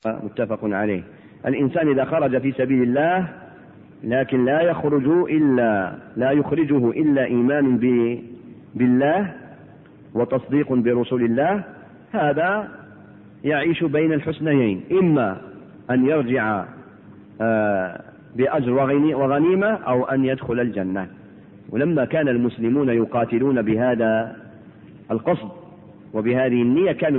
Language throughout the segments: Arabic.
متفق عليه. الإنسان إذا خرج في سبيل الله لكن لا يخرجه إلا إيمان بالله وتصديق برسول الله، هذا يعيش بين الحسنيين، إما أن يرجع بأجر وغنيمة أو أن يدخل الجنة. ولما كان المسلمون يقاتلون بهذا القصد وبهذه النية كانوا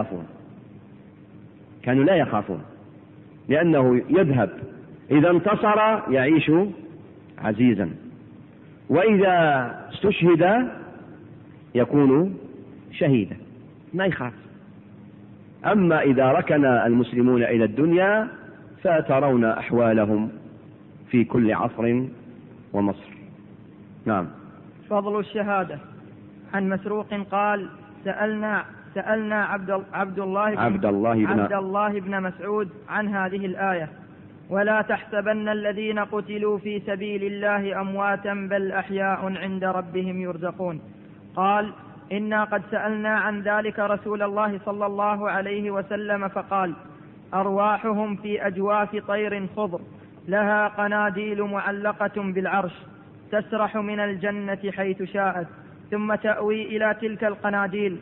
لا يخافون لأنه يذهب إذا انتصر يعيش عزيزا، وإذا استشهد يكون شهيدا، ما يخاف. أما إذا ركن المسلمون إلى الدنيا فترون أحوالهم في كل عصر ومصر. نعم. فضل الشهادة. عن مسروق قال: سألنا عبد الله بن مسعود عن هذه الآية: ولا تحسبن الذين قتلوا في سبيل الله أمواتا بل أحياء عند ربهم يرزقون. قال: إنا قد سألنا عن ذلك رسول الله صلى الله عليه وسلم فقال: أرواحهم في أجواف طير خضر لها قناديل معلقة بالعرش تسرح من الجنة حيث شاءت ثم تأوي إلى تلك القناديل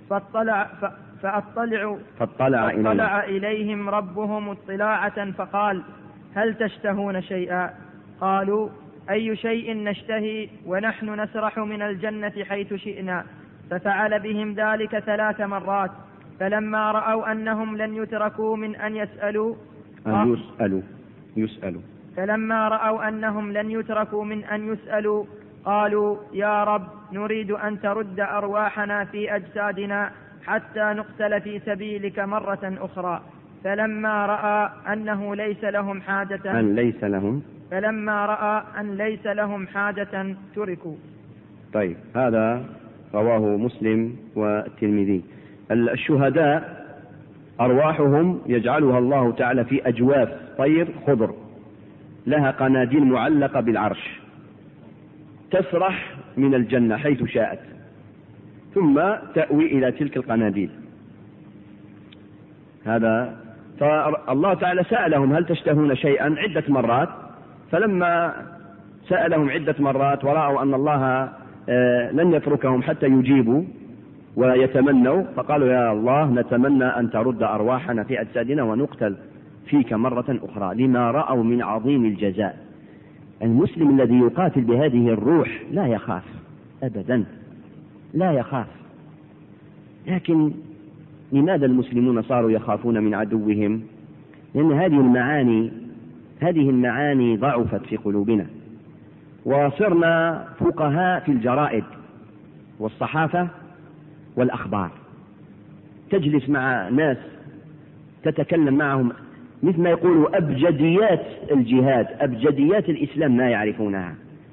فاطلع إليهم ربهم اطلاعة فقال: هل تشتهون شيئا؟ قالوا: أي شيء نشتهي ونحن نسرح من الجنة حيث شئنا. ففعل بهم ذلك 3 مرات، فلما رأوا أنهم لن يتركوا من أن يسألوا قالوا: يا رب، نريد أن ترد أرواحنا في أجسادنا حتى نقتل في سبيلك مرة أخرى. فلما رأى أن ليس لهم حاجة تركوا. طيب، هذا رواه مسلم والترمذي. الشهداء أرواحهم يجعلها الله تعالى في أجواف طير خضر لها قناديل معلقة بالعرش تسرح من الجنة حيث شاءت ثم تأوي إلى تلك القناديل. هذا فالله تعالى سألهم: هل تشتهون شيئا؟ عدة مرات. فلما سألهم عدة مرات ورأوا أن الله لن يتركهم حتى يجيبوا ويتمنوا، فقالوا: يا الله، نتمنى أن ترد أرواحنا في أجسادنا ونقتل فيك مرة أخرى، لما رأوا من عظيم الجزاء. المسلم الذي يقاتل بهذه الروح لا يخاف أبدا، لا يخاف. لكن لماذا المسلمون صاروا يخافون من عدوهم؟ لأن هذه المعاني ضعفت في قلوبنا، وصرنا فقهاء في الجرائد والصحافة والأخبار. تجلس مع ناس تتكلم معهم مثل ما يقولوا أبجديات الجهاد، أبجديات الإسلام ما يعرفونها،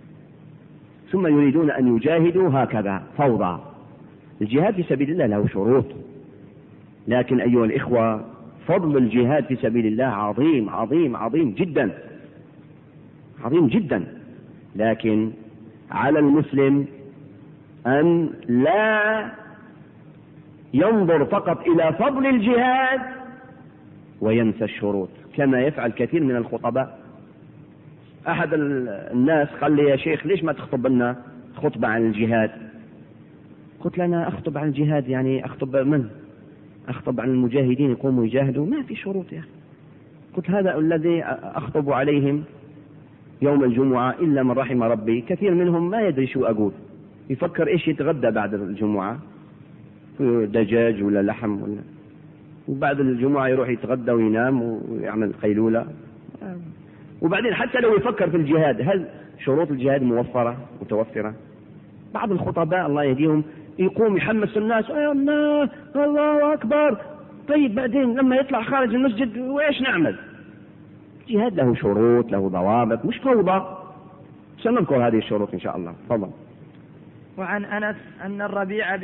ثم يريدون أن يجاهدوا هكذا فوضى. الجهاد في سبيل الله له شروط، لكن أيها الإخوة، فضل الجهاد في سبيل الله عظيم عظيم عظيم جدا، عظيم جدا. لكن على المسلم أن لا ينظر فقط إلى فضل الجهاد وينسى الشروط، كما يفعل كثير من الخطباء. أحد الناس قال لي: يا شيخ، ليش ما تخطب لنا خطبة عن الجهاد؟ قلت: لنا أخطب عن الجهاد يعني أخطب من؟ أخطب عن المجاهدين يقوموا يجاهدوا؟ ما في شروط يا أخي. قلت: هذا الذي أخطب عليهم يوم الجمعة إلا من رحم ربي، كثير منهم ما يدري شو أقول، يفكر إيش يتغدى بعد الجمعة، دجاج ولا لحم وبعد الجمعة يروح يتغدى وينام ويعمل قيلولة. وبعدين حتى لو يفكر في الجهاد، هل شروط الجهاد متوفرة؟ بعض الخطباء الله يهديهم يقوم يحمس الناس: الله أكبر. طيب بعدين لما يطلع خارج المسجد وإيش نعمل؟ الجهاد له شروط، له ضوابط، مش فوضى. سنذكر هذه الشروط إن شاء الله. تفضل. وعن أنس أن الربيع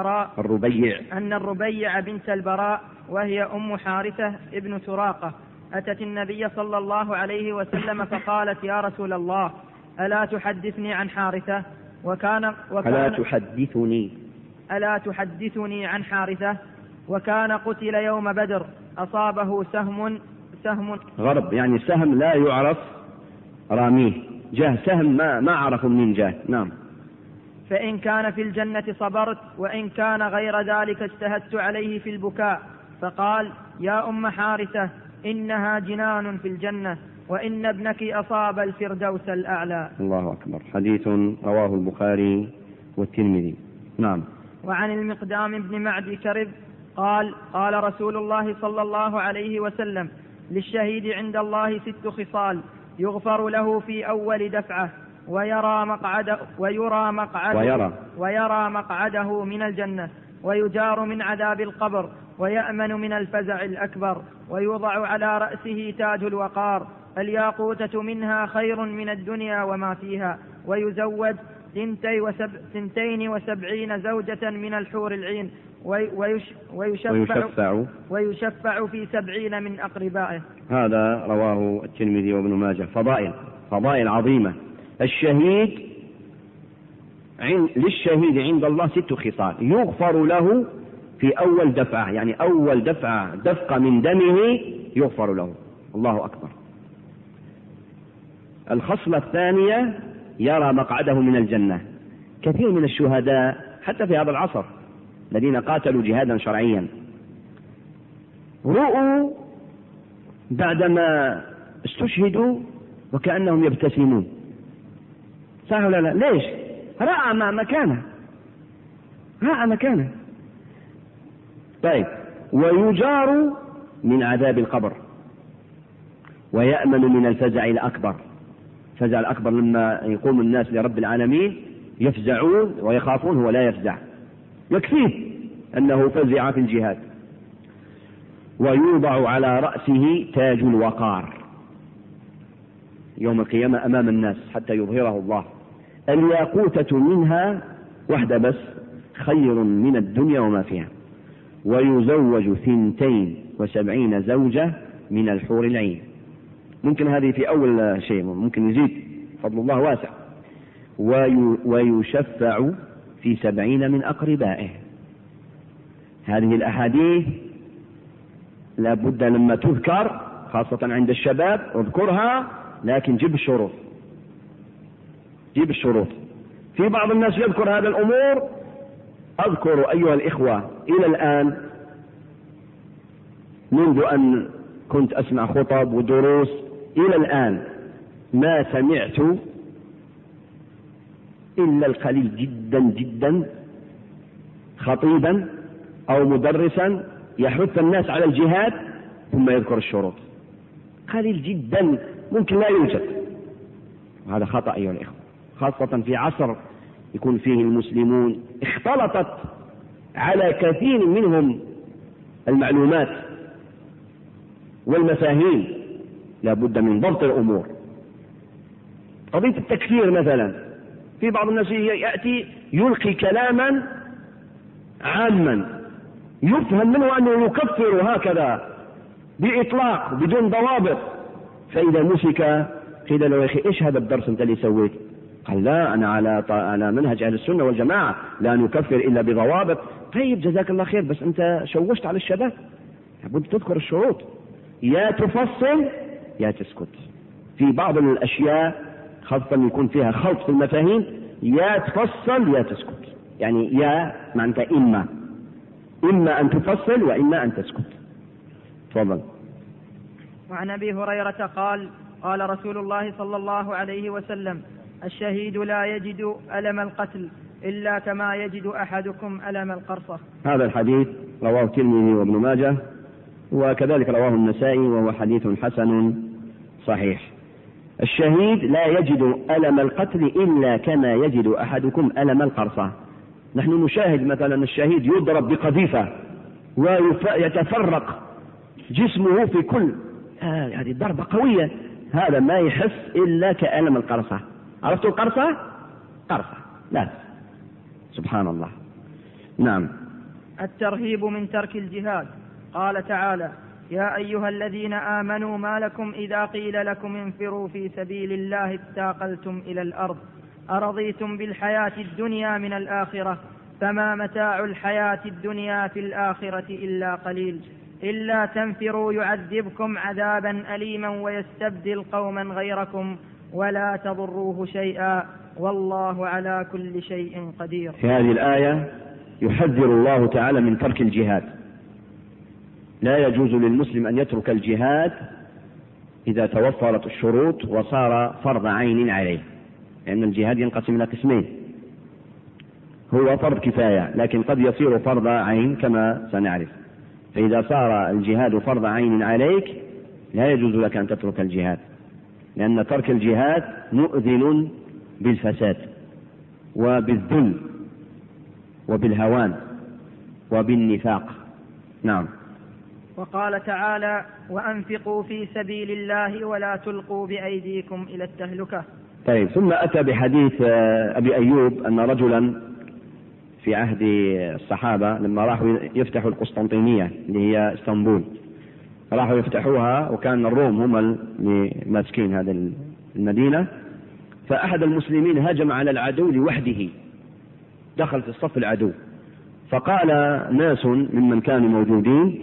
بنت البراء وهي أم حارثة ابن سراقة أتت النبي صلى الله عليه وسلم فقالت: يا رسول الله، ألا تحدثني عن حارثة؟ ألا تحدثني عن حارثة؟ وكان قتل يوم بدر أصابه سهم غرب، يعني سهم لا يعرف راميه، جاه سهم ما عرفوا من جاه. نعم. فإن كان في الجنة صبرت، وإن كان غير ذلك اجتهدت عليه في البكاء. فقال: يا أم حارثة، إنها جنان في الجنة، وإن ابنك أصاب الفردوس الأعلى. الله أكبر. حديث رواه البخاري والترمذي. نعم. وعن المقدام بن معدي كرب قال: قال رسول الله صلى الله عليه وسلم: للشهيد عند الله 6 خصال يغفر له في أول دفعة، ويرى مقعده من الجنة، ويجار من عذاب القبر، ويأمن من الفزع الأكبر، ويوضع على رأسه تاج الوقار، الياقوتة منها خير من الدنيا وما فيها، ويزوج 72 زوجة من الحور العين، ويشفع في 70 من أقربائه. هذا رواه الترمذي وابن ماجه. فضائل عظيمة. للشهيد عند الله 6 خصال يغفر له في أول دفعة، يعني أول دفقة من دمه يغفر له. الله أكبر. الخصلة الثانية يرى مقعده من الجنة. كثير من الشهداء حتى في هذا العصر الذين قاتلوا جهادا شرعيا رؤوا بعدما استشهدوا وكأنهم يبتسمون. صح ولا لا؟ ليش؟ رأى مكانه. طيب. ويجار من عذاب القبر، ويأمن من الفزع الأكبر. الفزع الأكبر لما يقوم الناس لرب العالمين يفزعون ويخافون، هو لا يفزع، يكفيه أنه فزع في الجهاد. ويوضع على رأسه تاج الوقار يوم القيامة أمام الناس حتى يظهره الله. الياقوتة منها واحدة بس خير من الدنيا وما فيها. ويزوج 72 زوجة من الحور العين. ممكن هذه في أول شيء، ممكن يزيد، فضل الله واسع. ويشفع في 70 من أقربائه. هذه الأحاديث لا بد لما تذكر خاصة عند الشباب اذكرها، لكن جيب الشروط. في بعض الناس يذكر هذه الأمور. أذكر أيها الإخوة إلى الآن منذ أن كنت أسمع خطب ودروس إلى الآن ما سمعت إلا القليل جدا جدا خطيبا أو مدرسا يحث الناس على الجهاد ثم يذكر الشروط. قليل جدا، ممكن لا يوجد. وهذا خطأ أيها الإخوة، خاصة في عصر يكون فيه المسلمون اختلطت على كثير منهم المعلومات والمفاهيم. لا بد من ضبط الأمور. قضية التكفير مثلا، في بعض الناس يأتي يلقي كلاما عاما يفهم منه أنه يكفر هكذا بإطلاق بدون ضوابط، فإذا مسك قيل له: يا أخي إيش هذا الدرس أنت اللي سويت؟ قال: لا، أنا على منهج أهل السنة والجماعة، لا نكفر إلا بضوابط. طيب جزاك الله خير، بس أنت شوشت على الشباب. لابد تذكر الشروط، يا تفصل يا تسكت. في بعض الأشياء خاصة يكون فيها خلط في المفاهيم، يا تفصل يا تسكت. يعني يا معنى إما أن تفصل وإما أن تسكت. تفضل. وعن أبي هريرة قال: قال رسول الله صلى الله عليه وسلم: الشهيد لا يجد ألم القتل إلا كما يجد أحدكم ألم القرصة. هذا الحديث رواه الترمذي وابن ماجه، وكذلك رواه النسائي، وهو حديث حسن صحيح. الشهيد لا يجد ألم القتل إلا كما يجد أحدكم ألم القرصة. نحن نشاهد مثلا الشهيد يضرب بقذيفة ويتفرق جسمه في كل هذه ضربة قوية، هذا ما يحس إلا كألم القرصة. عرفتوا القرصة؟ قرصة، لا، سبحان الله. نعم. الترهيب من ترك الجهاد. قال تعالى: يا أيها الذين آمنوا ما لكم إذا قيل لكم انفروا في سبيل الله اثاقلتم إلى الأرض أرضيتم بالحياة الدنيا من الآخرة فما متاع الحياة الدنيا في الآخرة إلا قليل إلا تنفروا يعذبكم عذابا أليما ويستبدل قوما غيركم ولا تضروه شيئا والله على كل شيء قدير. في هذه الآية يحذر الله تعالى من ترك الجهاد. لا يجوز للمسلم أن يترك الجهاد إذا توفرت الشروط وصار فرض عين عليه، لأن الجهاد ينقسم إلى قسمين، هو فرض كفاية لكن قد يصير فرض عين كما سنعرف. فإذا صار الجهاد فرض عين عليك لا يجوز لك أن تترك الجهاد، لأن ترك الجهاد مؤذن بالفساد وبالذل وبالهوان وبالنفاق. نعم. وقال تعالى وأنفقوا في سبيل الله ولا تلقوا بأيديكم إلى التهلكة. طيب، ثم أتى بحديث أبي أيوب أن رجلا في عهد الصحابة لما راحوا يفتحوا القسطنطينية اللي هي اسطنبول، راحوا يفتحوها وكان الروم هم اللي ماسكين هذه المدينة، فأحد المسلمين هجم على العدو لوحده، دخل في الصف العدو، فقال ناس ممن كانوا موجودين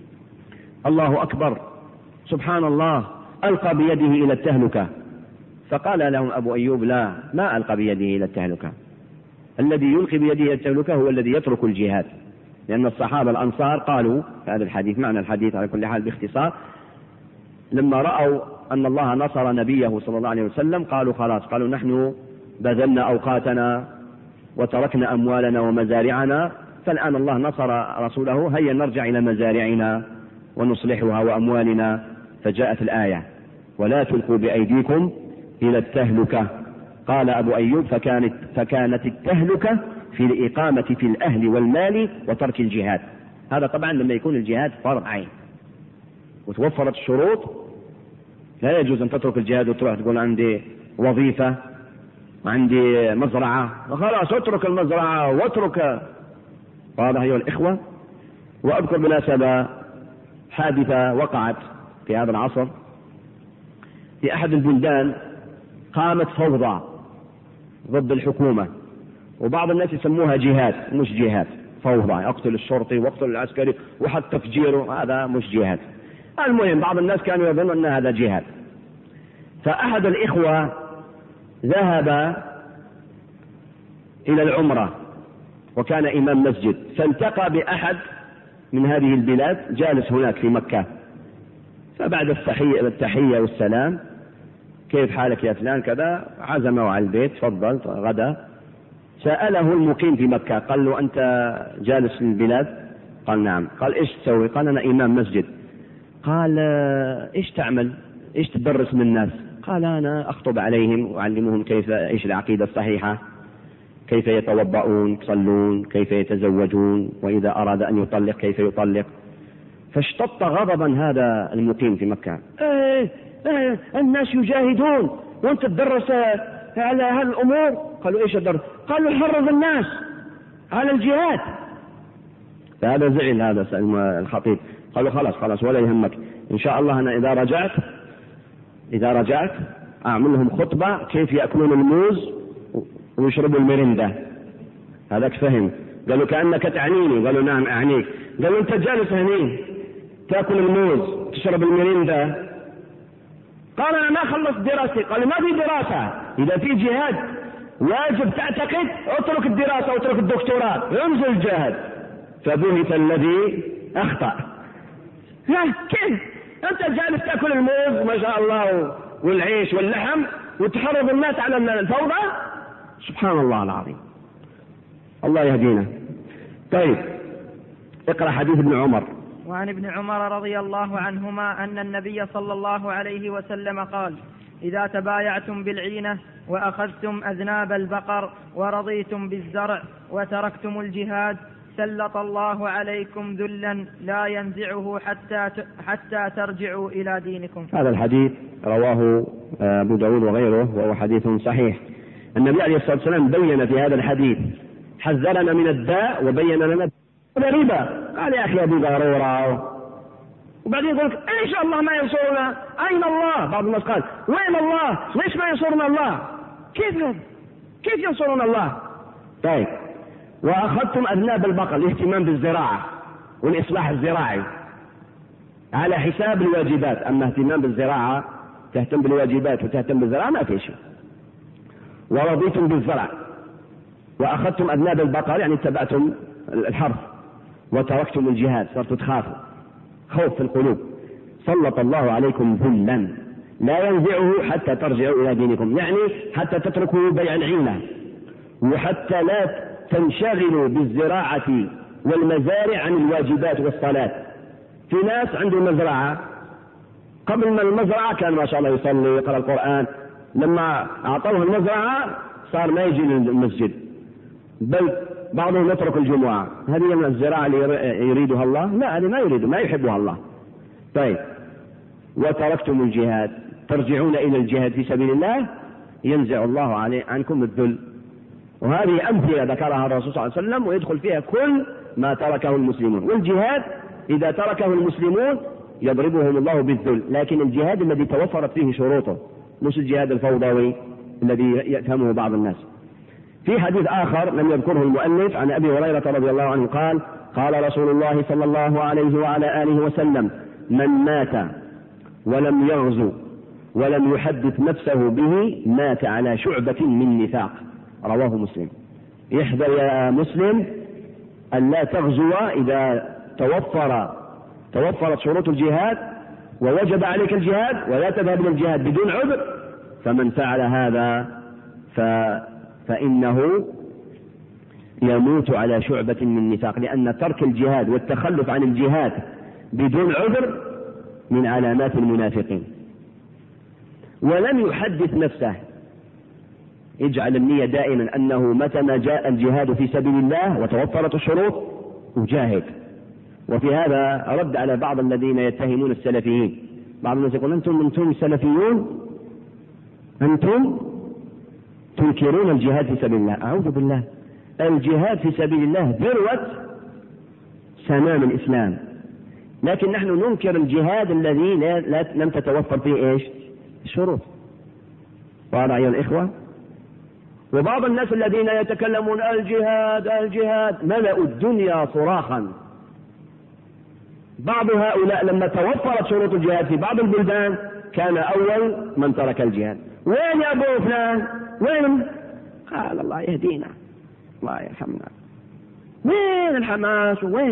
الله أكبر سبحان الله ألقى بيده إلى التهلكة. فقال لهم أبو أيوب لا، ما ألقى بيده إلى التهلكة، الذي يلقي بيده إلى التهلكة هو الذي يترك الجهاد. لأن الصحابة الأنصار قالوا هذا الحديث، معنى الحديث على كل حال باختصار، لما رأوا أن الله نصر نبيه صلى الله عليه وسلم قالوا خلاص، قالوا نحن بذلنا أوقاتنا وتركنا أموالنا ومزارعنا، فالآن الله نصر رسوله، هيا نرجع إلى مزارعنا ونصلحها وأموالنا. فجاءت الآية ولا تلقوا بأيديكم إلى التهلكة. قال أبو أيوب فكانت التهلكة في الإقامة في الأهل والمال وترك الجهاد. هذا طبعا لما يكون الجهاد فرض عين وتوفرت الشروط، لا يجوز أن تترك الجهاد وتروح تقول عندي وظيفة وعندي مزرعة وخلاص اترك المزرعة واترك. واضح أيها الإخوة؟ وأذكر بالمناسبة حادثة وقعت في هذا العصر في أحد البلدان، قامت فوضى ضد الحكومة، وبعض الناس يسموها جهاد، مش جهاد، فوضى، يقتل الشرطي ويقتل العسكري وحتى تفجيره، هذا مش جهاد. المهم بعض الناس كانوا يظنون أن هذا جهاد. فأحد الإخوة ذهب إلى العمرة وكان إمام مسجد، فالتقى بأحد من هذه البلاد جالس هناك في مكة، فبعد التحية والسلام كيف حالك يا فلان كذا، عزمه على البيت، تفضل غدا. سأله المقيم في مكة قال له أنت جالس في البلاد؟ قال نعم. قال إيش تسوي؟ قال أنا إمام مسجد. قال إيش تعمل؟ إيش تدرس من الناس؟ قال أنا أخطب عليهم وأعلمهم كيف إيش العقيدة الصحيحة، كيف يتوضؤون، يصلون، كيف يتزوجون، وإذا أراد أن يطلق كيف يطلق. فاشتط غضبا هذا المقيم في مكة، الناس يجاهدون وأنت تدرس على هذه الأمور. قالوا إيش الدرس؟ قالوا حرض الناس على الجهاد. فهذا زعل هذا الخطيب، قالوا خلاص ولا يهمك، إن شاء الله أنا إذا رجعت أعمل لهم خطبة كيف يأكلون الموز ويشربوا الميريندا. هذاك فهم. قالوا كأنك تعنيني. قالوا نعم أعنيك. قالوا أنت جالس هني تأكل الموز تشرب الميريندا. قال أنا ما خلصت دراستي. قالوا ما في دراسة، إذا في جهاد واجب تعتقد اترك الدراسة واترك الدكتوراه انزل جاهد. فبهت الذي أخطأ. كيف أنت جالس تأكل الموز ما شاء الله والعيش واللحم وتحرض الناس على الفوضى؟ سبحان الله العظيم، الله يهدينا. طيب اقرأ حديث ابن عمر. وعن ابن عمر رضي الله عنهما أن النبي صلى الله عليه وسلم قال إذا تبايعتم بالعينة وأخذتم أذناب البقر ورضيتم بالزرع وتركتم الجهاد سلط الله عليكم ذلا لا ينزعه حتى ترجعوا إلى دينكم. هذا الحديث رواه أبو داود وغيره وهو حديث صحيح. النبي عليه الصلاة والسلام بين في هذا الحديث، حذرنا من الداء وبين لنا الربا. قال يا أخي أبي ضرورة، وبعدين يقول إن شاء الله ما ينصرنا. أين الله؟ بعض الناس قال وين الله؟ ليش ما ينصرنا الله؟ كيف ينصرنا الله؟ طيب وأخذتم أذناب البقر، الاهتمام بالزراعة والإصلاح الزراعي على حساب الواجبات. أما اهتمام بالزراعة، تهتم بالواجبات وتهتم بالزراعة، ما في شيء. ورضيتم بالزرع وأخذتم أذناب البقر، يعني اتبعتم الحرث، وتركتم الجهاد، صرتوا تخافوا، خوف في القلوب. سلط الله عليكم ذلا لا ينزعه حتى ترجعوا إلى دينكم، يعني حتى تتركوا بيع العينة، وحتى لا تنشغلوا بالزراعة والمزارع عن الواجبات والصلاة. في ناس عنده مزرعة، قبل ما المزرعة كان ما شاء الله يصلي يقرأ القرآن، لما أعطوه المزرعة صار ما يجي للمسجد، بل بعضهم يترك الجمعة. هذه من الزراعة اللي يريدها الله؟ لا، هذه ما يريد، ما يحبها الله. طيب، وتركتم الجهاد، ترجعون إلى الجهاد في سبيل الله، ينزع الله عنكم الذل. وهذه أمثلة ذكرها الرسول صلى الله عليه وسلم، ويدخل فيها كل ما تركه المسلمون. والجهاد إذا تركه المسلمون يضربهم الله بالذل، لكن الجهاد الذي توفرت فيه شروطه، مش الجهاد الفوضوي الذي يفهمه بعض الناس. في حديث آخر لم يذكره المؤلف عن أبي هريرة رضي الله عنه قال: قال رسول الله صلى الله عليه وعلى آله وسلم: من مات ولم يغزو ولم يحدث نفسه به مات على شعبة من نفاق. رواه مسلم. احذر يا مسلم أن لا تغزو إذا توفرت شروط الجهاد ووجب عليك الجهاد، ولا تذهب للجهاد بدون عذر. فمن فعل هذا فإنه يموت على شعبة من نفاق، لأن ترك الجهاد والتخلف عن الجهاد بدون عذر من علامات المنافقين. ولم يحدث نفسه، اجعل النية دائما أنه متى ما جاء الجهاد في سبيل الله وتوفرت الشروط وجاهد. وفي هذا رد على بعض الذين يتهمون السلفيين. بعض الناس يقول: أنتم سلفيون، أنتم تنكرون الجهاد في سبيل الله. أعوذ بالله، الجهاد في سبيل الله ذروة سنام الإسلام، لكن نحن ننكر الجهاد الذي لم تتوفر فيه إيش؟ الشروط. واضح أيها الإخوة؟ وبعض الناس الذين يتكلمون الجهاد ملأوا الدنيا صراخا. بعض هؤلاء لما توفرت شروط الجهاد في بعض البلدان كان أول من ترك الجهاد. وين يا أبو فلان؟ وين؟ قال: الله يهدينا، الله يرحمنا. وين الحماس؟ وين؟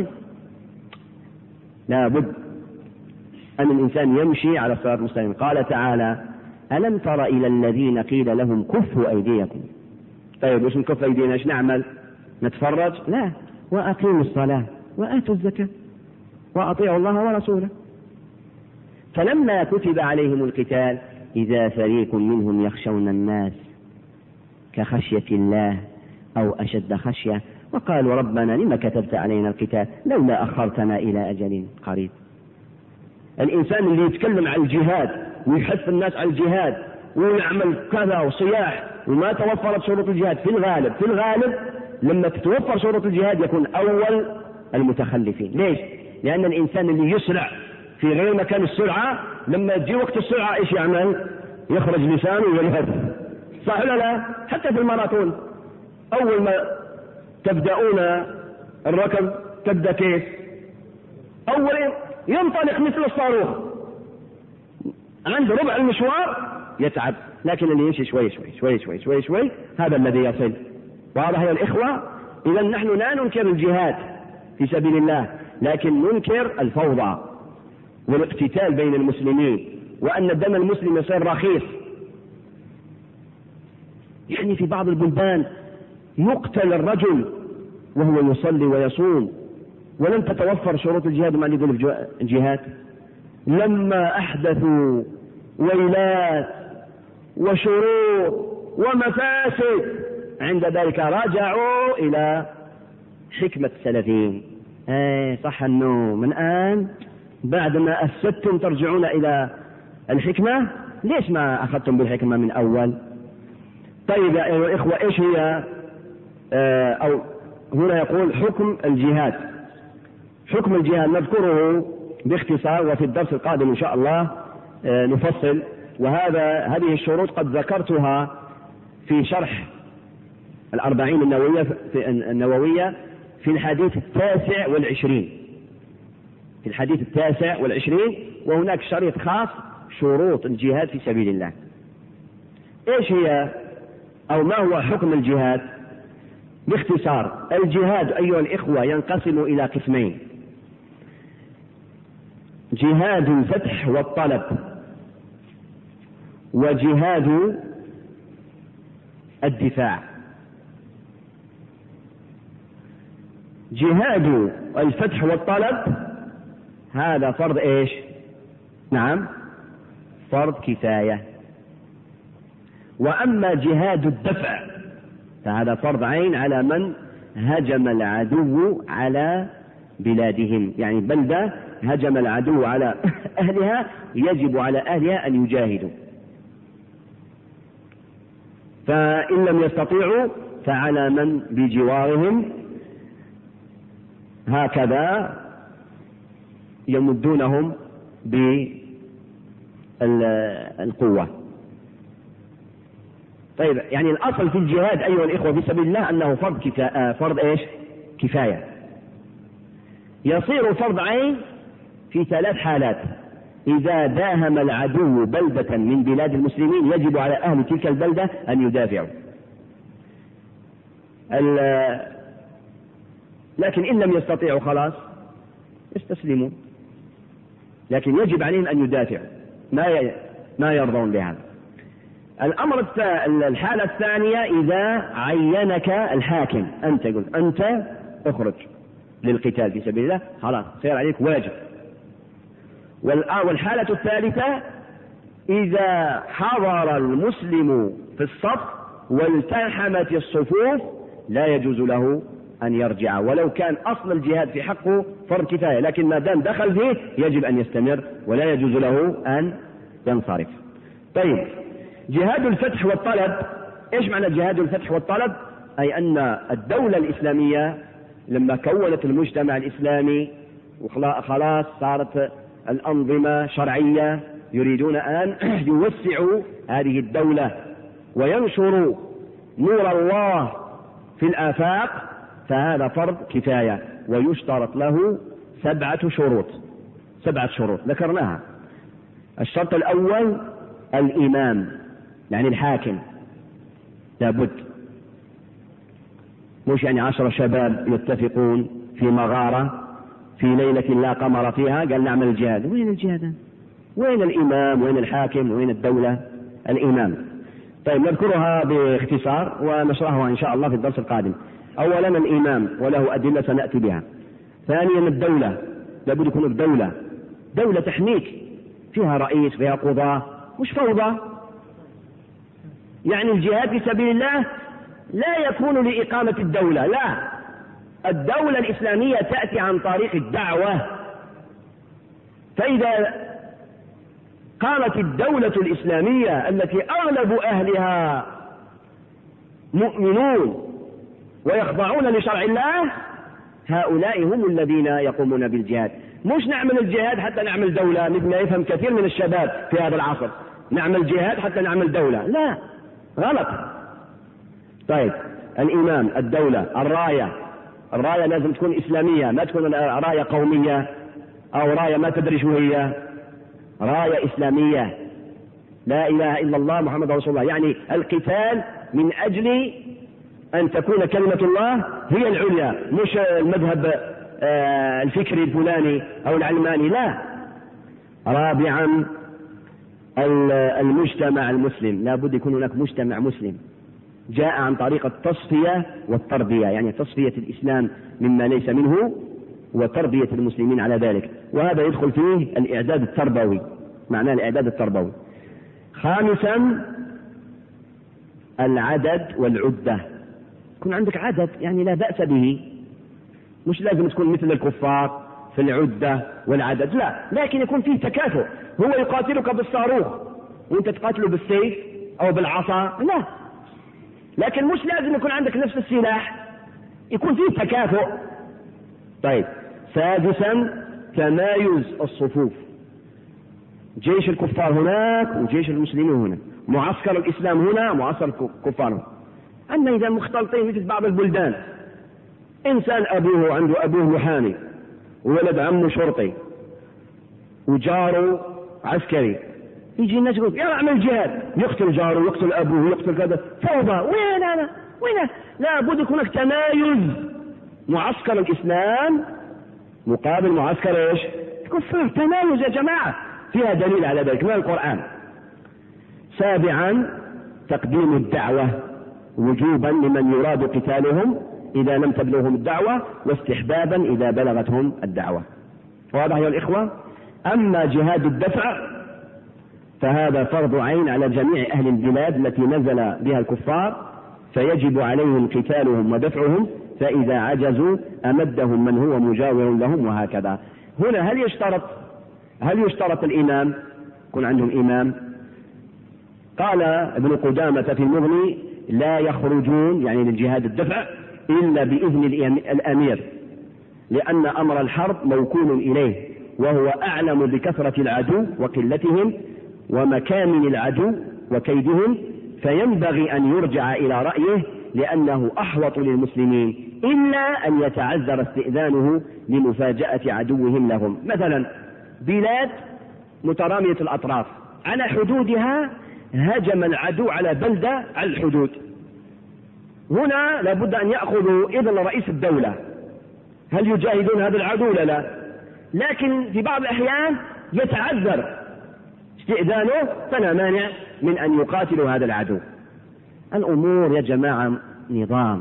لا بد أن الإنسان يمشي على الصراط المستقيم. قال تعالى: ألم تر إلى الذين قيل لهم كفوا أيديكم. طيب، وش نكف أيدينا؟ ايش نعمل؟ نتفرج؟ لا، وأقيموا الصلاة وآتوا الزكاة وأطيعوا الله ورسوله. فلما كتب عليهم القتال إذا فريق منهم يخشون الناس كخشية الله أو أشد خشية وقالوا: ربنا لما كتبت علينا القتال لولا أخرتنا إلى أجل قريب. الإنسان اللي يتكلم عن الجهاد ويحث الناس على الجهاد ويعمل كذا وصياح وما توفرت شروط الجهاد، في الغالب لما تتوفر شروط الجهاد يكون أول المتخلفين. ليش؟ لأن الإنسان اللي يسرع في غير مكان السرعة لما يجي وقت السرعة إيش يعمل؟ يخرج لسانه ويلهث. صح ولا لا؟ حتى في الماراثون أول ما تبدأون الركض تبدأ كيف؟ أول ينطلق مثل الصاروخ، عند ربع المشوار يتعب، لكن اللي يمشي شوي شوي شوي شوي شوي شوي هذا الذي يصل. واضح يا الإخوة؟ إذا نحن لا ننكر الجهاد في سبيل الله، لكن ننكر الفوضى والاقتتال بين المسلمين، وأن دم المسلم يصير رخيص. يعني في بعض البلدان يقتل الرجل وهو يصلي ويصوم ولم تتوفر شروط الجهاد. ما يقول الجهاد لما أحدثوا ويلات وشروط ومفاسد عند ذلك رجعوا إلى حكمة السلفين. صح النوم الآن بعد ما أفسدتم ترجعون إلى الحكمة. ليش ما أخذتم بالحكمة من أول؟ طيب يا أيها الإخوة، إيش هي أو هنا يقول حكم الجهاد. حكم الجهاد نذكره باختصار، وفي الدرس القادم إن شاء الله نفصل. هذه الشروط قد ذكرتها في شرح الأربعين النووية في الحديث 29، في الحديث 29، وهناك شريط خاص شروط الجهاد في سبيل الله. ايش هي او ما هو حكم الجهاد؟ باختصار، الجهاد ايها الإخوة ينقسم الى قسمين: جهاد الفتح والطلب، وجهاد الدفاع. جهاد الفتح والطلب هذا فرض ايش؟ نعم، فرض كفاية. وأما جهاد الدفع فهذا فرض عين على من هجم العدو على بلادهم، يعني بلدة هجم العدو على أهلها يجب على أهلها أن يجاهدوا، فإن لم يستطيعوا فعلى من بجوارهم هكذا يمدونهم بالقوة. طيب، يعني الأصل في الجهاد أيها الإخوة في سبيل الله أنه فرض إيش؟ كفاية. يصير فرض عين في 3 حالات: إذا داهم العدو بلدة من بلاد المسلمين يجب على أهل تلك البلدة أن يدافعوا، لكن إن لم يستطيعوا خلاص يستسلمون، لكن يجب عليهم أن يدافعوا، ما يرضون بهذا. الحالة الثانية: إذا عينك الحاكم، أنت قلت أنت اخرج للقتال في سبيل الله، خلاص صير عليك واجب. والحالة الثالثة: إذا حضر المسلم في الصف والتحمت الصفوف لا يجوز له أن يرجع، ولو كان أصل الجهاد في حقه فرض كفاية، لكن ما دام دخل فيه يجب أن يستمر ولا يجوز له أن ينصرف. طيب، جهاد الفتح والطلب. إيش معنى جهاد الفتح والطلب؟ أي أن الدولة الإسلامية لما كونت المجتمع الإسلامي وخلاص صارت الأنظمة شرعية، يريدون أن يوسعوا هذه الدولة وينشروا نور الله في الآفاق، فهذا فرض كفاية، ويشترط له 7 شروط ذكرناها. الشرط الأول الإمام، يعني الحاكم، لابد، مش يعني 10 شباب يتفقون في مغارة في ليلة لا قمر فيها قال نعمل الجهاد. وين الجهاد؟ وين الإمام؟ وين الحاكم؟ وين الدولة؟ الإمام. طيب، نذكرها باختصار ونشرحها إن شاء الله في الدرس القادم. أولا الإمام وله أدلة سنأتي بها. ثانيا الدولة، لابد يكون دولة تحميك، فيها رئيس، فيها قضاة، مش فوضى. يعني الجهاد في سبيل الله لا يكون لإقامة الدولة، لا، الدولة الإسلامية تأتي عن طريق الدعوة. فإذا قامت الدولة الإسلامية التي أغلب أهلها مؤمنون ويخضعون لشرع الله، هؤلاء هم الذين يقومون بالجهاد. مش نعمل الجهاد حتى نعمل دولة، مثل ما يفهم كثير من الشباب في هذا العصر، نعمل جهاد حتى نعمل دولة، لا، غلط. طيب، الإمام، الدولة، الراية لازم تكون إسلامية، ما تكون راية قومية أو راية ما تدري شو هي، راية إسلامية، لا إله إلا الله محمد رسول الله، يعني القتال من أجل أن تكون كلمة الله هي العليا، مش المذهب الفكري الفلاني أو العلماني، لا. رابعا المجتمع المسلم، لا بد يكون هناك مجتمع مسلم جاء عن طريق التصفية والتربية، يعني تصفية الإسلام مما ليس منه وتربية المسلمين على ذلك، وهذا يدخل فيه الإعداد التربوي، معناه الإعداد التربوي. خامسا العدد والعدة، يكون عندك عدد يعني لا بأس به، مش لازم تكون مثل الكفار في العدة والعدد، لا، لكن يكون فيه تكافؤ. هو يقاتلك بالصاروخ وانت تقاتله بالسيف او بالعصا، لا، لكن مش لازم يكون عندك نفس السلاح، يكون فيه تكافؤ. طيب، سادسا تمايز الصفوف، جيش الكفار هناك وجيش المسلمين هنا، معسكر الإسلام هنا معسكر الكفار هنا. أما إذا مختلطين مثل بعض البلدان، إنسان عنده أبوه محامي وولد عمه شرطي وجاره عسكري، يجي الناس يقول يلا اعمل جهاد، يقتل جاره ويقتل أبوه ويقتل كذا، فوضى. وين لا بد يكون هناك تمايز، معسكر الإسلام مقابل معسكر ايش؟ الكفار، تمايز يا جماعة، فيها دليل على ذلك من القرآن. 7 تقديم الدعوة وجوبا لمن يراد قتالهم إذا لم تبلغهم الدعوة، واستحبابا إذا بلغتهم الدعوة. واضح يا الإخوة؟ أما جهاد الدفع فهذا فرض عين على جميع أهل البلاد التي نزل بها الكفار، فيجب عليهم قتالهم ودفعهم، فإذا عجزوا أمدهم من هو مجاور لهم، وهكذا. هنا هل يشترط الإمام؟ يكون عندهم إمام؟ قال ابن قدامة في المغني لا يخرجون يعني للجهاد الدفع إلا بإذن الأمير، لأن أمر الحرب موكول إليه، وهو أعلم بكثرة العدو وقلتهم ومكامن العدو وكيدهم، فينبغي أن يرجع إلى رأيه لأنه أحوط للمسلمين، إلا أن يتعذر استئذانه لمفاجأة عدوهم لهم. مثلا بلاد مترامية الأطراف على حدودها هجم العدو على بلدة على الحدود، هنا لابد أن يأخذوا إذن رئيس الدولة، هل يجاهدون هذا العدو؟ لا، لكن في بعض الأحيان يتعذر استئذانه، فلا مانع من أن يقاتلوا هذا العدو. الأمور يا جماعة نظام،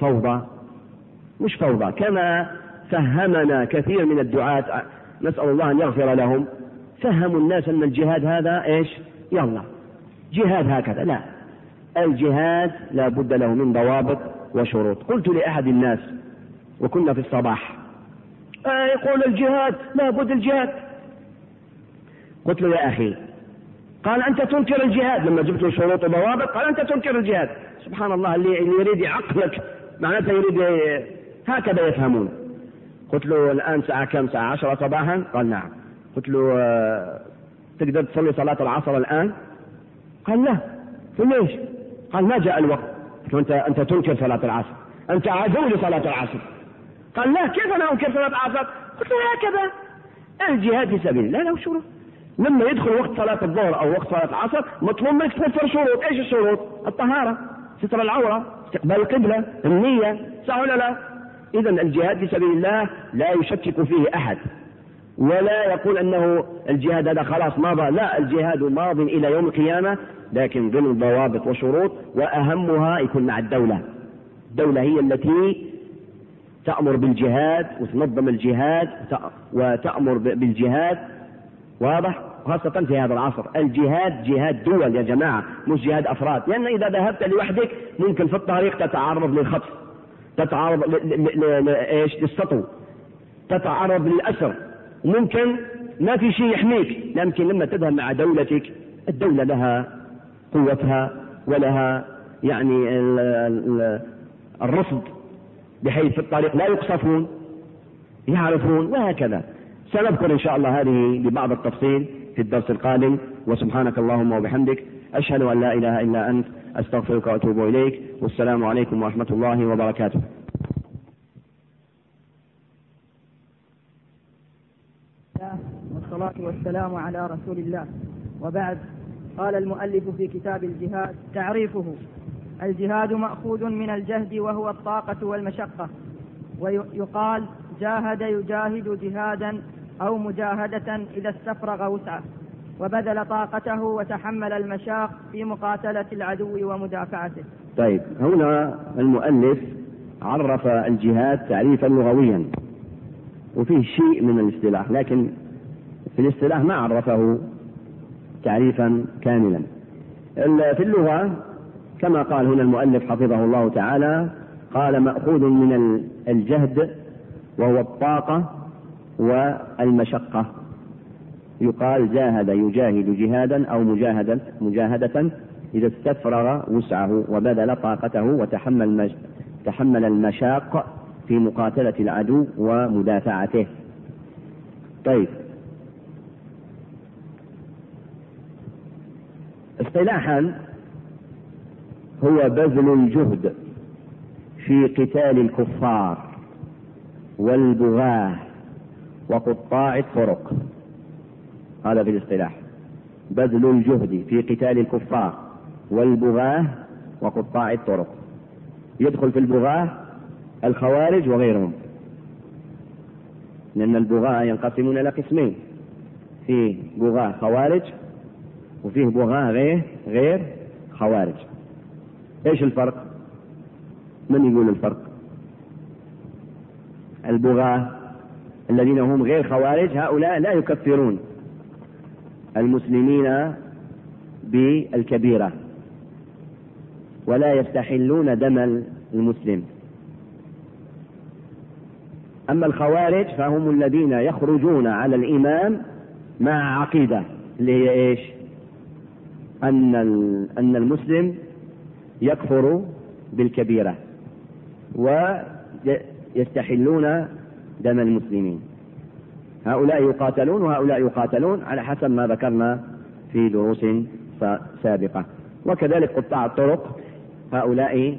مش فوضى كما فهمنا كثير من الدعاة، نسأل الله أن يغفر لهم، فهموا الناس أن الجهاد هذا إيش؟ يلا جهاد هكذا. لا، الجهاد لا بد له من ضوابط وشروط. قلت لأحد الناس وكنا في الصباح يقول الجهاد لا بد الجهاد، قلت له يا أخي، قال أنت تنكر الجهاد، لما جبت له شروط وضوابط قال أنت تنكر الجهاد. سبحان الله، اللي يريد يعقلك معناته يريد هكذا يفهمون. قلت له الآن ساعة كم؟ ساعة 10 صباحا. قال نعم. قلت له تقدر تصلي صلاة العصر الآن؟ قال لا. قلت له ليش؟ قال ما جاء الوقت. قلت له أنت تنكر صلاة العصر، أنت عدو لصلاة العصر. قال لا، كيف أنا أنكر صلاة العصر؟ قلت له هكذا الجهاد في سبيل الله له شروط، لما يدخل وقت صلاة الظهر أو وقت صلاة العصر مطلوب منك توفر شروط. إيش الشروط؟ الطهارة، ستر العورة، استقبال القبلة، النية، صح ولا لا؟ إذن الجهاد في سبيل الله لا يشكك فيه أحد، ولا يقول أنه الجهاد هذا خلاص ماضى، لا، الجهاد ماض إلى يوم القيامة، لكن ضمن ضوابط وشروط، وأهمها يكون مع الدولة. الدولة هي التي تأمر بالجهاد وتنظم الجهاد وتأمر بالجهاد، واضح؟ خاصة في هذا العصر الجهاد جهاد دول يا جماعة، مش جهاد أفراد، لأن إذا ذهبت لوحدك ممكن في الطريق تتعرض للخطف، تتعرض للسطو، تتعرض للأسر، وممكن ما في شيء يحميك. لكن لما تذهب مع دولتك، الدولة لها قوتها ولها يعني الرصد، بحيث في الطريق لا يقصفون، يعرفون، وهكذا. سنذكر إن شاء الله هذه ببعض التفصيل في الدرس القادم. وسبحانك اللهم وبحمدك، أشهد أن لا إله إلا أنت، أستغفرك وأتوب إليك، والسلام عليكم ورحمة الله وبركاته. والصلاة والسلام على رسول الله، وبعد. قال المؤلف في كتاب الجهاد: تعريفه: الجهاد مأخوذ من الجهد وهو الطاقة والمشقة، ويقال جاهد يجاهد جهادا أو مجاهدة إذا استفرغ وسعه وبذل طاقته وتحمل المشاق في مقاتلة العدو ومدافعته. طيب، هنا المؤلف عرف الجهاد تعريفا لغويا، وفيه شيء من الاصطلاح، لكن في الاصطلاح ما عرفه تعريفا كاملا. في اللغة كما قال هنا المؤلف حفظه الله تعالى، قال مأخوذ من الجهد وهو الطاقة والمشقة، يقال جاهد يجاهد جهادا أو مجاهدة إذا استفرغ وسعه وبذل طاقته وتحمل المشاق في مقاتلة العدو ومدافعته. طيب، اصطلاحا هو بذل الجهد في قتال الكفار والبغاة وقطاع الطرق. هذا في الاصطلاح، بذل الجهد في قتال الكفار والبغاة وقطاع الطرق. يدخل في البغاة الخوارج وغيرهم، لأن البغاة ينقسمون إلى قسمين، فيه بغاة خوارج وفيه بغاة غير خوارج. ايش الفرق؟ من يقول الفرق؟ البغاة الذين هم غير خوارج هؤلاء لا يكفرون المسلمين بالكبيرة ولا يستحلون دم المسلم. أما الخوارج فهم الذين يخرجون على الإمام مع عقيدة اللي هي ايش؟ أن المسلم يكفر بالكبيرة ويستحلون دم المسلمين. هؤلاء يقاتلون وهؤلاء يقاتلون على حسب ما ذكرنا في دروس سابقة. وكذلك قطاع الطرق هؤلاء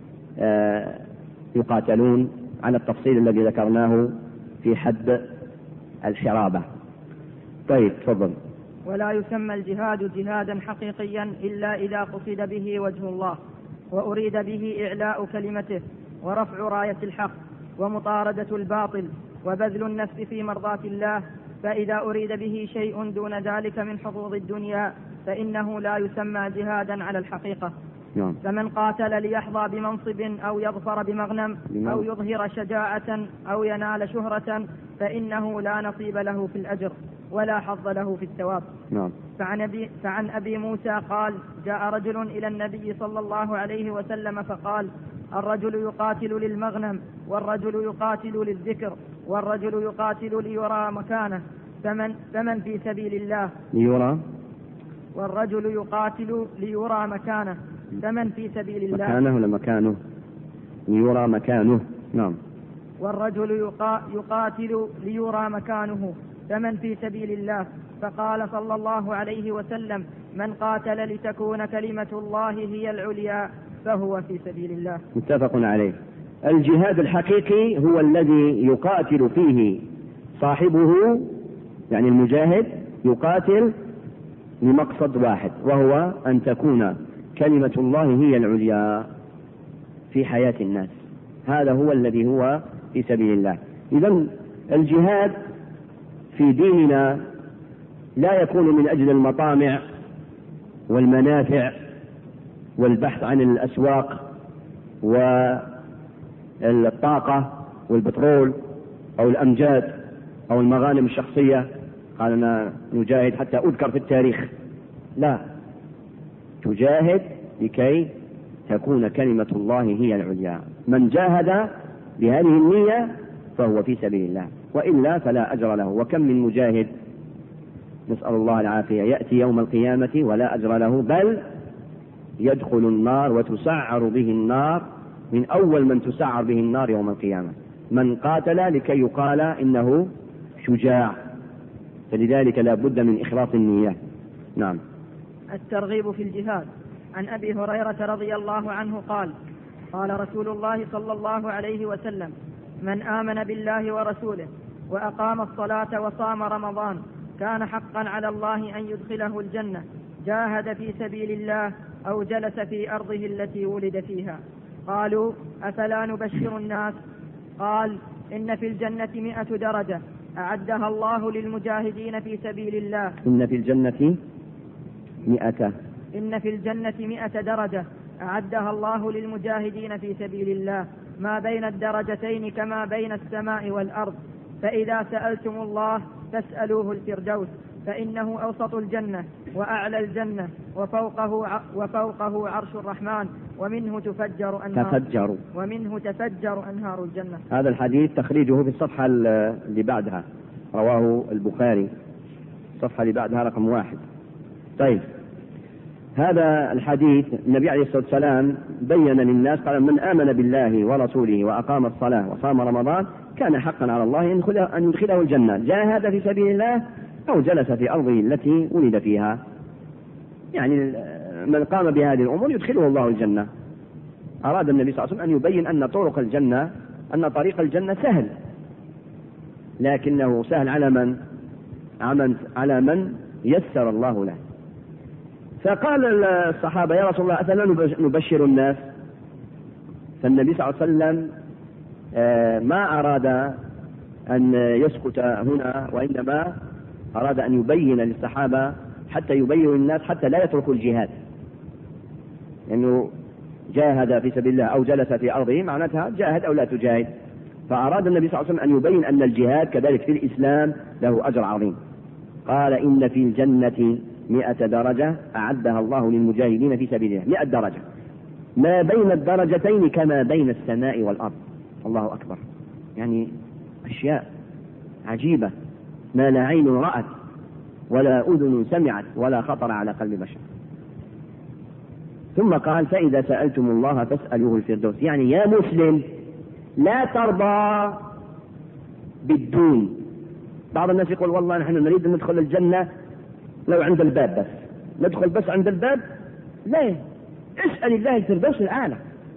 يقاتلون على التفصيل الذي ذكرناه في حد الحرابة. طيب تفضل. ولا يسمى الجهاد جهادا حقيقيا إلا إذا قصد به وجه الله وأريد به إعلاء كلمته ورفع راية الحق ومطاردة الباطل وبذل النفس في مرضاة الله. فإذا أريد به شيء دون ذلك من حظوظ الدنيا فإنه لا يسمى جهادا على الحقيقة. فمن قاتل ليحظى بمنصب أو يظفر بمغنم أو يظهر شجاعة أو ينال شهرة فإنه لا نصيب له في الأجر ولا حظ له في الثواب. فعن أبي موسى قال: جاء رجل إلى النبي صلى الله عليه وسلم فقال: الرجل يقاتل للمغنم والرجل يقاتل للذكر والرجل يقاتل ليرى مكانه فمن في سبيل الله والرجل يقاتل ليرى مكانه فمن في سبيل الله مكانه لمكانه ليرى مكانه. نعم. والرجل يقاتل ليرى مكانه فمن في سبيل الله. فقال صلى الله عليه وسلم: من قاتل لتكون كلمة الله هي العليا فهو في سبيل الله. متفق عليه. الجهاد الحقيقي هو الذي يقاتل فيه صاحبه، يعني المجاهد يقاتل لمقصد واحد، وهو أن تكون كلمة الله هي العليا في حياة الناس. هذا هو الذي هو في سبيل الله. إذن الجهاد في ديننا لا يكون من أجل المطامع والمنافع والبحث عن الأسواق والطاقة والبترول أو الأمجاد أو المغانم الشخصية. قال أنا نجاهد حتى أذكر في التاريخ. لا، تجاهد لكي تكون كلمة الله هي العليا. من جاهد بهذه النية فهو في سبيل الله، وإلا فلا أجر له. وكم من مجاهد نسأل الله العافية يأتي يوم القيامة ولا أجر له، بل يدخل النار وتسعر به النار من أول من تسعر به النار يوم القيامة، من قاتل لكي يقال إنه شجاع. فلذلك لا بد من إخلاص النية. نعم. الترغيب في الجهاد. عن أبي هريرة رضي الله عنه قال: قال رسول الله صلى الله عليه وسلم: من آمن بالله ورسوله وأقام الصلاة وصام رمضان كان حقا على الله أن يدخله الجنة، جاهد في سبيل الله أو جلس في أرضه التي ولد فيها. قالوا: أفلا نبشر الناس؟ قال: إن في الجنة 100 درجة أعدها الله للمجاهدين في سبيل الله. إن في الجنة 100 درجة أعدها الله للمجاهدين في سبيل الله، ما بين الدرجتين كما بين السماء والأرض. فإذا سألتم الله فاسألوه الفردوس، فإنه أوسط الجنة وأعلى الجنة وفوقه عرش الرحمن، ومنه تفجر أنهار الجنة. هذا الحديث تخريجه في الصفحة اللي بعدها، رواه البخاري، الصفحة اللي بعدها رقم 1. طيب، هذا الحديث النبي عليه الصلاة والسلام بين للناس، قال: من آمن بالله ورسوله وأقام الصلاة وصام رمضان كان حقا على الله أن يدخله الجنة، جاهد في سبيل الله أو جلس في أرضه التي ولد فيها. يعني من قام بهذه الأمور يدخله الله الجنة. أراد النبي صلى الله عليه وسلم أن يبين أن طرق الجنة، أن طريق الجنة سهل، لكنه سهل على من يسر الله له. فقال الصحابة: يا رسول الله أفلا نبشر الناس؟ فالنبي صلى الله عليه وسلم ما أراد أن يسكت هنا، وإنما أراد أن يبين للصحابة حتى يبين للناس حتى لا يتركوا الجهاد، لأنه جاهد في سبيل الله أو جلس في أرضه معناتها جاهد أو لا تجاهد. فأراد النبي صلى الله عليه وسلم أن يبين أن الجهاد كذلك في الإسلام له أجر عظيم. قال: إن في الجنة 100 درجة أعدها الله للمجاهدين في سبيل الله. 100 درجة، ما بين الدرجتين كما بين السماء والأرض. الله أكبر، يعني أشياء عجيبة ما لا عين رأت ولا أذن سمعت ولا خطر على قلب بشر. ثم قال: فإذا سألتم الله فاسألوه الفردوس. يعني يا مسلم لا ترضى بالدون. بعض الناس يقول: والله نحن نريد أن ندخل الجنة لو عند الباب بس، ندخل بس عند الباب. لا، اسأل الله الفردوس الأعلى،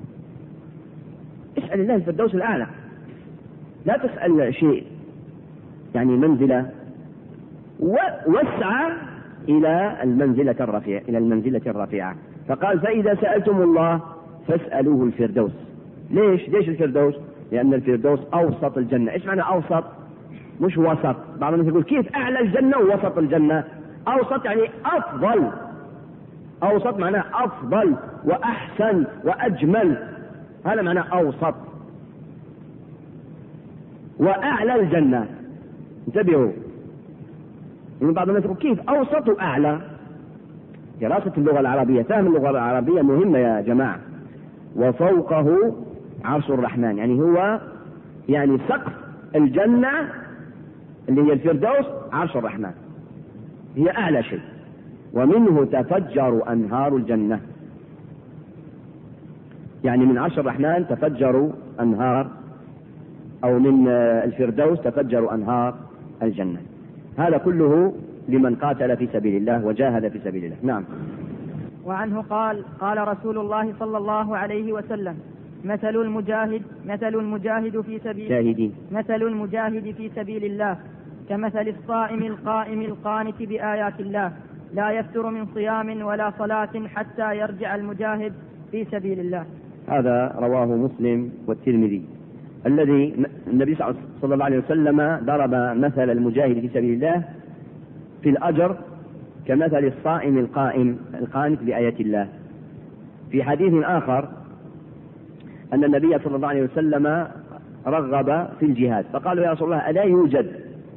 اسأل الله الفردوس الأعلى، لا تسأل شيء يعني منزلة، واسعى إلى المنزلة الرفيعة. فقال: فإذا سألتم الله فاسألوه الفردوس. ليش الفردوس؟ لأن الفردوس أوسط الجنة. إيش معنى أوسط؟ مش وسط. بعض الناس يقول: كيف أعلى الجنة ووسط الجنة؟ أوسط يعني أفضل. أوسط معناه أفضل وأحسن وأجمل، هذا معناه أوسط. وأعلى الجنة، انتبهوا، يعني بعض الناس يقول: كيف أوسط وأعلى؟ دراسة اللغة العربية، فهم اللغة العربية مهمة يا جماعة. وفوقه عرش الرحمن، يعني هو يعني سقف الجنة اللي هي الفردوس عرش الرحمن، هي أعلى شيء. ومنه تفجر أنهار الجنة، يعني من عرش الرحمن تفجر أنهار، أو من الفردوس تفجر أنهار الجنة. هذا كله لمن قاتل في سبيل الله وجاهد في سبيل الله. نعم. وعنه قال: قال رسول الله صلى الله عليه وسلم: مثل المجاهد في سبيل الله كمثل الصائم القائم القانت بآيات الله لا يفتر من صيام ولا صلاة حتى يرجع المجاهد في سبيل الله. هذا رواه مسلم والترمذي. الذي النبي صلى الله عليه وسلم ضرب مثل المجاهد في سبيل الله في الأجر كمثل الصائم القائم القانت بآيات الله. في حديث آخر أن النبي صلى الله عليه وسلم رغب في الجهاد، فقالوا: يا رسول الله ألا يوجد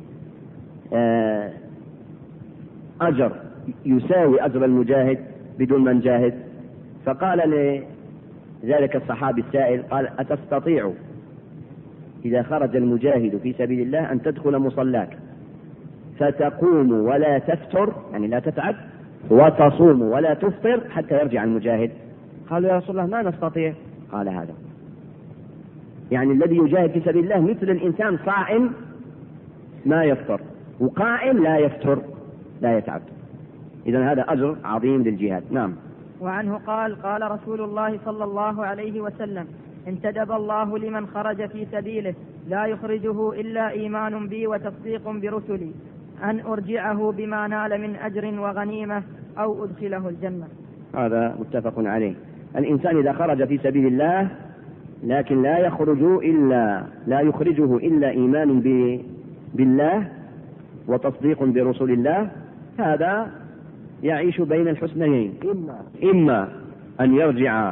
أجر يساوي أجر المجاهد بدون من جاهد؟ فقال لذلك الصحابي السائل، قال: أتستطيع إذا خرج المجاهد في سبيل الله أن تدخل مصلاك فتقوم ولا تفتر، يعني لا تتعب، وتصوم ولا تفطر حتى يرجع المجاهد؟ قالوا: يا رسول الله ما نستطيع. قال: هذا يعني الذي يجاهد في سبيل الله مثل الإنسان صائم ما يفطر، وقائم لا يفتر لا يتعب. إذن هذا أجر عظيم للجهاد. نعم. وعنه قال: قال رسول الله صلى الله عليه وسلم: انتدب الله لمن خرج في سبيله لا يخرجه إلا إيمان بي وتصديق برسلي أن أرجعه بما نال من أجر وغنيمة أو أدخله الجنة. هذا متفق عليه. الإنسان إذا خرج في سبيل الله لكن لا يخرجه إلا إيمان بالله وتصديق برسول الله، هذا يعيش بين الحسنيين، إما أن يرجع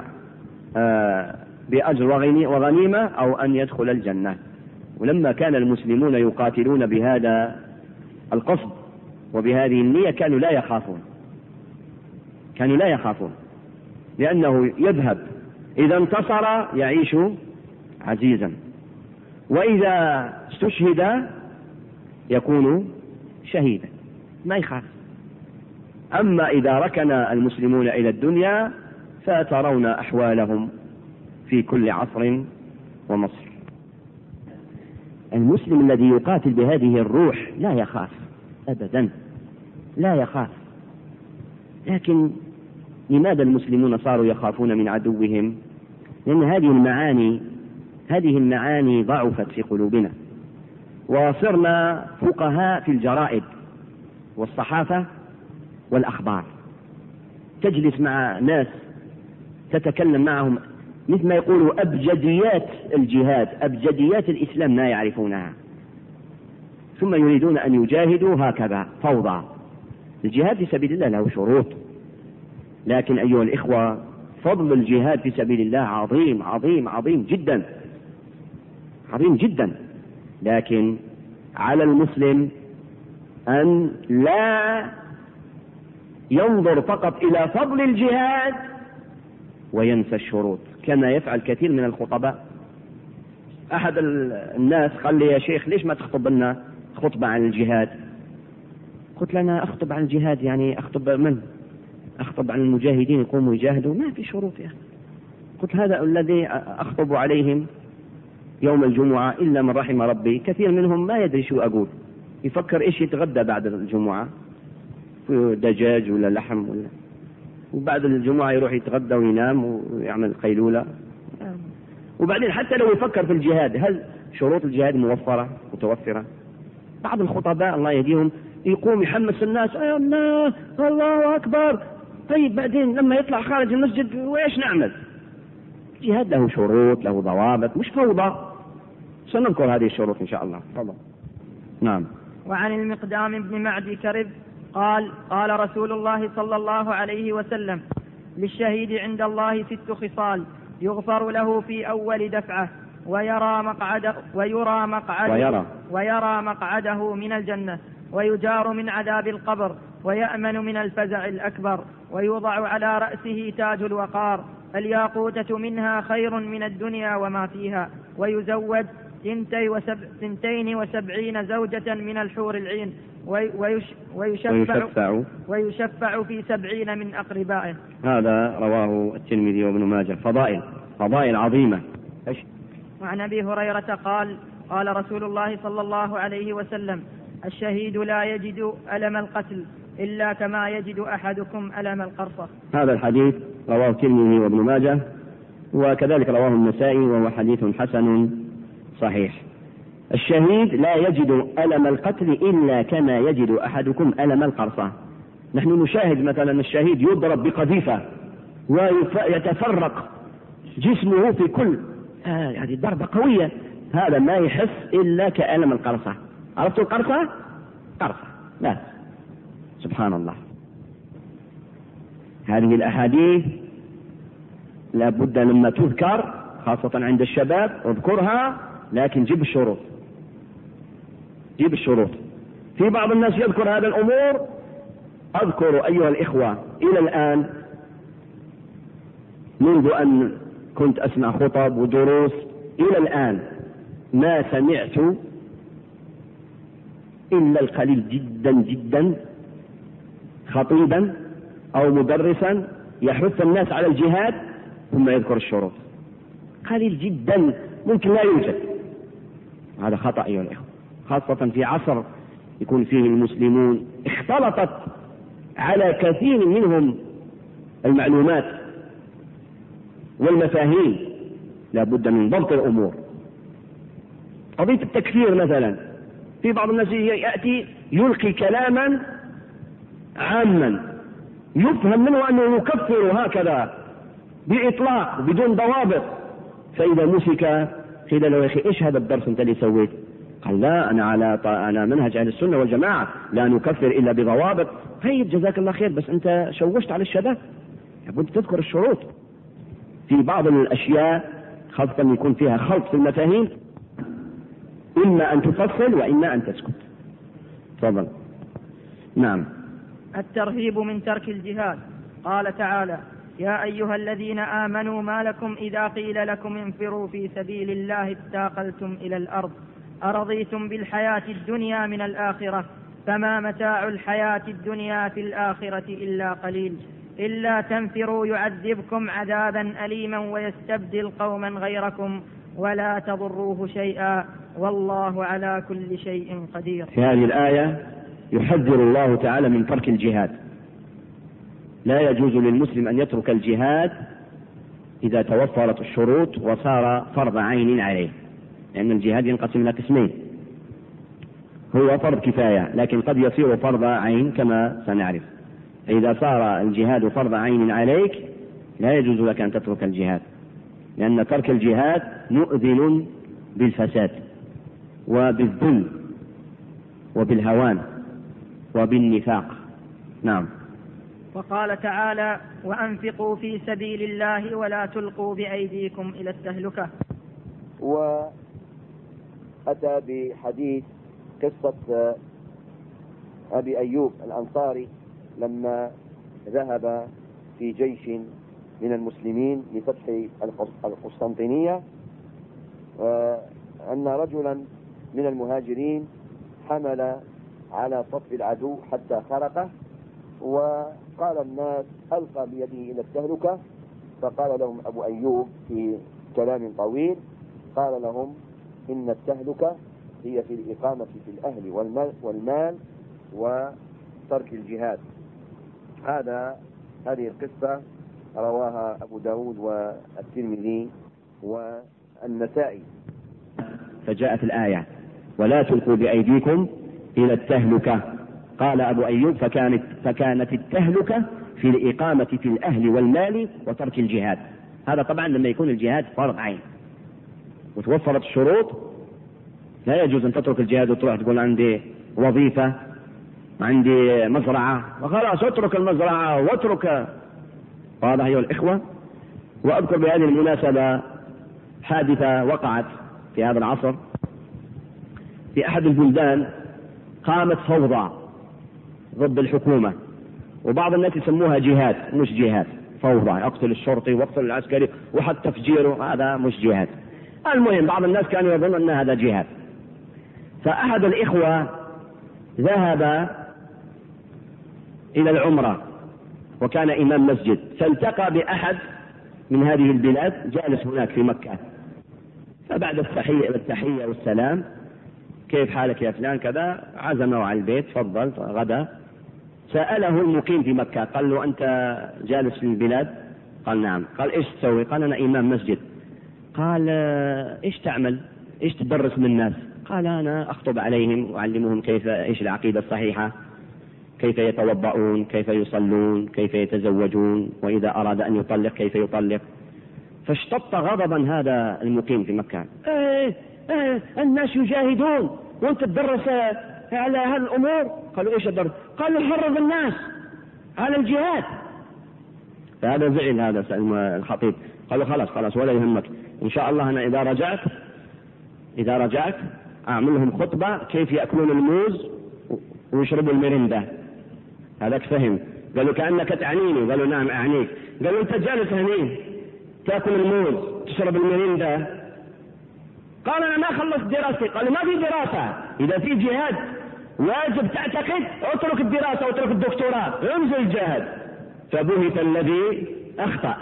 بأجر وغنيمة أو أن يدخل الجنة. ولما كان المسلمون يقاتلون بهذا القصد وبهذه النية كانوا لا يخافون، لأنه يذهب إذا انتصر يعيش عزيزا، وإذا استشهد يكون شهيدا، ما يخاف. أما إذا ركن المسلمون إلى الدنيا فترون أحوالهم في كل عصر ومصر. المسلم الذي يقاتل بهذه الروح لا يخاف أبدا، لا يخاف، لكن لماذا المسلمون صاروا يخافون من عدوهم؟ لأن هذه المعاني ضعفت في قلوبنا، وصرنا فقهاء في الجرائد والصحافة والأخبار. تجلس مع ناس تتكلم معهم مثل ما يقولوا أبجديات الجهاد، أبجديات الإسلام ما يعرفونها، ثم يريدون أن يجاهدوا هكذا فوضى. الجهاد في سبيل الله له شروط، لكن أيها الإخوة فضل الجهاد في سبيل الله عظيم عظيم عظيم جدا، عظيم جدا. لكن على المسلم أن لا ينظر فقط إلى فضل الجهاد وينسى الشروط كما يفعل كثير من الخطباء. أحد الناس قال لي: يا شيخ ليش ما تخطب لنا خطبة عن الجهاد؟ قلت له: أنا أخطب عن الجهاد يعني أخطب من؟ أخطب عن المجاهدين يقوموا يجاهدوا؟ ما في شروط يا أخي. قلت: هذا الذي أخطب عليهم يوم الجمعة إلا من رحم ربي، كثير منهم ما يدري شو أقول، يفكر إيش يتغدى بعد الجمعة، دجاج ولا لحم ولا، وبعد الجمعة يروح يتغدى وينام ويعمل قيلولة. وبعدين حتى لو يفكر في الجهاد، هل شروط الجهاد موفرة متوفرة؟ بعض الخطباء الله يهديهم يقوم يحمس الناس: الله أكبر. طيب بعدين لما يطلع خارج المسجد وإيش نعمل؟ الجهاد له شروط، له ضوابط، مش فوضى. سنذكر هذه الشروط إن شاء الله. تفضل. نعم. وعن المقدام بن معدي كرب قال رسول الله صلى الله عليه وسلم: للشهيد عند الله 6 خصال: يغفر له في أول دفعة، ويرى مقعده من الجنة، ويجار من عذاب القبر، ويأمن من الفزع الأكبر، ويوضع على رأسه تاج الوقار، الياقوتة منها خير من الدنيا وما فيها، ويزوج 72 زوجة من الحور العين، ويشفع في 70 من أقربائه. هذا رواه الترمذي وابن ماجه. فضائل عظيمة. وعن أبي هريرة قال رسول الله صلى الله عليه وسلم: الشهيد لا يجد ألم القتل إلا كما يجد أحدكم ألم القرصة. هذا الحديث رواه الترمذي وابن ماجه، وكذلك رواه النسائي، وهو حديث حسن صحيح. الشهيد لا يجد ألم القتل إلا كما يجد أحدكم ألم القرصة. نحن نشاهد مثلا الشهيد يضرب بقذيفة ويتفرق جسمه في كل هذه ضربة قوية، هذا ما يحس إلا كألم القرصة. عرفتوا القرصة؟ قرصة لا، سبحان الله. هذه الأحاديث لا بد لما تذكر خاصة عند الشباب اذكرها، لكن جيب الشروط. في بعض الناس يذكر هذه الأمور. أذكر أيها الإخوة إلى الآن منذ أن كنت أسمع خطب ودروس إلى الآن ما سمعت إلا القليل جدا جدا خطيبا أو مدرسا يحث الناس على الجهاد ثم يذكر الشروط. قليل جدا، ممكن لا يوجد. هذا خطأ أيها الإخوة، خاصة في عصر يكون فيه المسلمون اختلطت على كثير منهم المعلومات والمفاهيم. لا بد من ضبط الأمور. قضية التكفير مثلا، في بعض الناس يأتي يلقي كلاما عاما يفهم منه أنه يكفر هكذا بإطلاق بدون ضوابط، فإذا مسك قيل له: يا أخي إيش هذا الدرس أنت اللي سويت؟ قال: لا، أنا على منهج أهل السنة والجماعة، لا نكفر إلا بضوابط. طيب جزاك الله خير، بس أنت شوشت على الشباب، لابد تذكر الشروط. في بعض الأشياء خاصة يكون فيها خلط في المفاهيم، إما أن تفصل وإما أن تسكت. تفضل. نعم. الترهيب من ترك الجهاد. قال تعالى: يا أيها الذين آمنوا ما لكم إذا قيل لكم انفروا في سبيل الله اثاقلتم إلى الأرض أرضيتم بالحياة الدنيا من الآخرة فما متاع الحياة الدنيا في الآخرة إلا قليل إلا تنفروا يعذبكم عذابا أليما ويستبدل قوما غيركم ولا تضروه شيئا والله على كل شيء قدير. في هذه الآية يحذر الله تعالى من ترك الجهاد، لا يجوز للمسلم أن يترك الجهاد إذا توفرت الشروط وصار فرض عين عليه، لأن الجهاد ينقسم إلى قسمين، هو فرض كفاية لكن قد يصير فرض عين كما سنعرف. فإذا صار الجهاد فرض عين عليك لا يجوز لك أن تترك الجهاد، لأن ترك الجهاد مؤذن بالفساد وبالذل وبالهوان وبالنفاق. نعم. وقال تعالى: وأنفقوا في سبيل الله ولا تلقوا بأيديكم إلى التهلكة. وأتى بحديث قصة أبي أيوب الأنصاري لما ذهب في جيش من المسلمين لفتح القسطنطينية، أن رجلا من المهاجرين حمل على صف العدو حتى خرقه، وقال الناس: ألقى بيده إلى التهلكة. فقال لهم أبو أيوب في كلام طويل، قال لهم: إن التهلكة هي في الإقامة في الأهل والمال وترك الجهاد. هذه القصة رواها أبو داود والترمذي والنسائي. فجاءت الآية: ولا تلقوا بأيديكم إلى التهلكة. قال أبو أيوب: فكانت التهلكة في الإقامة في الأهل والمال وترك الجهاد. هذا طبعا لما يكون الجهاد فرض عين وتوفرت الشروط، لا يجوز أن تترك الجهاد وتروح تقول عندي وظيفة عندي مزرعة وخلاص اترك المزرعة واترك. وهذا أيها الإخوة، وأذكر بهذه المناسبة حادثة وقعت في هذا العصر في أحد البلدان. قامت فوضى ضد الحكومة، وبعض الناس يسموها جهاد، مش جهاد، فوضى، اقتل الشرطي واقتل العسكري وحتى تفجيره، هذا مش جهاد. المهم بعض الناس كانوا يظنون أن هذا جهاد. فأحد الإخوة ذهب إلى العمرة وكان إمام مسجد، فالتقى بأحد من هذه البلاد جالس هناك في مكة، فبعد التحية والسلام: كيف حالك يا فلان كذا، عزمه على البيت، تفضل غدا. سأله المقيم في مكة، قال له: أنت جالس في البلاد؟ قال: نعم. قال: إيش تسوي؟ قال: أنا إمام مسجد. قال: إيش تعمل؟ إيش تدرس للناس؟ قال: أنا أخطب عليهم وأعلمهم إيش العقيدة الصحيحة، كيف يتوضؤون، كيف يصلون، كيف يتزوجون، وإذا أراد أن يطلق كيف يطلق. فاشتط غضبا هذا المقيم في مكة: الناس يجاهدون وأنت تدرس على هذه الأمور؟ قالوا: إيش الدرس؟ قالوا: حرض الناس على الجهاد. فهذا زعل هذا الخطيب، قالوا: خلاص ولا يهمك، إن شاء الله أنا إذا رجعت أعمل لهم خطبة كيف يأكلون الموز ويشربوا المرندة. هذاك فهم. قالوا: كأنك تعنيني. قالوا: نعم أعنيك. قالوا: أنت جالس هني تأكل الموز تشرب المرندة. قال: أنا ما خلصت دراستي. قالوا: ما في دراسة، إذا في جهاد واجب تعتقد، اترك الدراسة واترك الدكتوراه، انزل الجهاد. فبهت الذي أخطأ.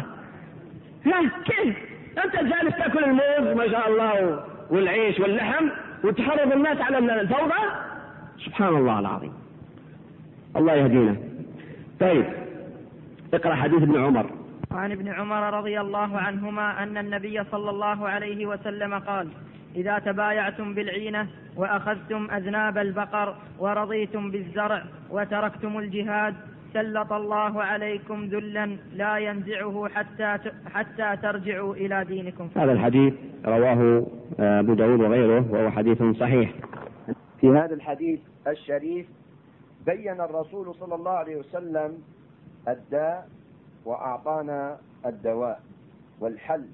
كيف أنت جالس تأكل الموز ما شاء الله والعيش واللحم وتحرض الناس على الفوضى؟ سبحان الله العظيم، الله يهدينا. طيب اقرأ حديث ابن عمر. وعن ابن عمر رضي الله عنهما أن النبي صلى الله عليه وسلم قال: إذا تبايعتم بالعينة وأخذتم أذناب البقر ورضيتم بالزرع وتركتم الجهاد سلط الله عليكم ذلا لا ينزعه حتى ترجعوا إلى دينكم. هذا الحديث رواه أبو داود وغيره وهو حديث صحيح. في هذا الحديث الشريف بين الرسول صلى الله عليه وسلم الداء وأعطانا الدواء والحل،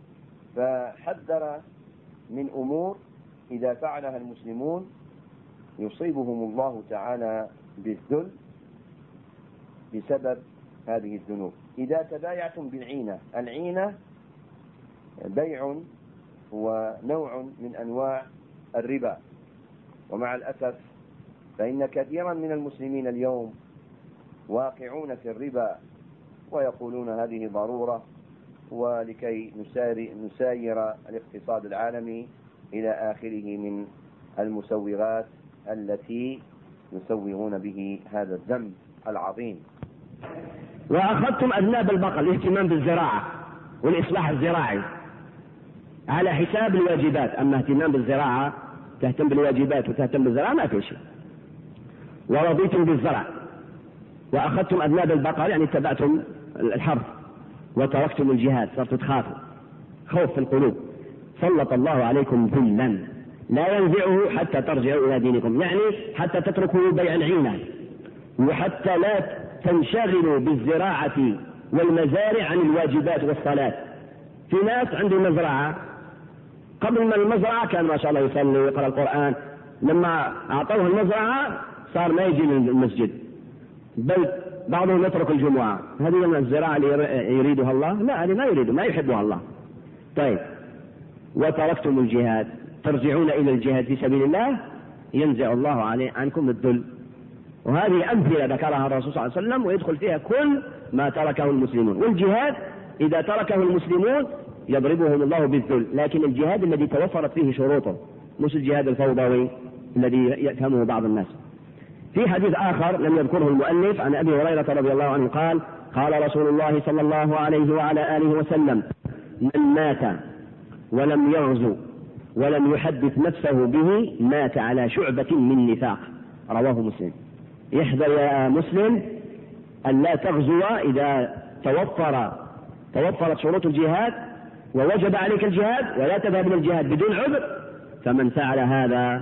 فحذر من أمور إذا فعلها المسلمون يصيبهم الله تعالى بالذل بسبب هذه الذنوب. إذا تبايعتم بالعينة، العينة بيع ونوع من أنواع الربا، ومع الأسف فإن كثيرا من المسلمين اليوم واقعون في الربا ويقولون هذه ضرورة، ولكي نساير الاقتصاد العالمي إلى آخره من المسوغات التي يسوغون به هذا الذنب العظيم. وأخذتم أذناب البقر، الاهتمام بالزراعة والإصلاح الزراعي على حساب الواجبات. أما اهتمام بالزراعة، تهتم بالواجبات وتهتم بالزراعة، ما في شيء. ورضيتم بالزرع وأخذتم أذناب البقر، يعني اتبعتم الحرث، وتركتم الجهاد، صرتوا تخافوا، خوف في القلوب. سلط الله عليكم ذلا لا ينزعه حتى ترجعوا إلى دينكم، يعني حتى تتركوا بيع العينة، وحتى لا تنشغلوا بالزراعة والمزارع عن الواجبات والصلاة. في ناس عنده مزرعة، قبل ما المزرعة كان ما شاء الله يصلي ويقرأ القرآن، لما أعطوه المزرعة صار ما يجي للمسجد، بل بعضهم يترك الجمعة. هذه الزراعة اللي يريدها الله؟ لا، هذه ما يريدها، ما يحبها الله. طيب، وتركتم الجهاد، ترجعون إلى الجهاد في سبيل الله، ينزع الله عنكم الذل. وهذه أمثلة ذكرها الرسول صلى الله عليه وسلم، ويدخل فيها كل ما تركه المسلمون. والجهاد إذا تركه المسلمون يضربهم الله بالذل، لكن الجهاد الذي توفرت فيه شروطه، مش الجهاد الفوضوي الذي يفهمه بعض الناس. في حديث آخر لم يذكره المؤلف عن أبي هريرة رضي الله عنه قال: قال رسول الله صلى الله عليه وعلى آله وسلم: من مات ولم يغزو ولم يحدث نفسه به مات على شعبة من نفاق. رواه مسلم. يحذر يا مسلم أن لا تغزو إذا توفرت شروط الجهاد ووجب عليك الجهاد، ولا تذهب إلى الجهاد بدون عذر. فمن فعل هذا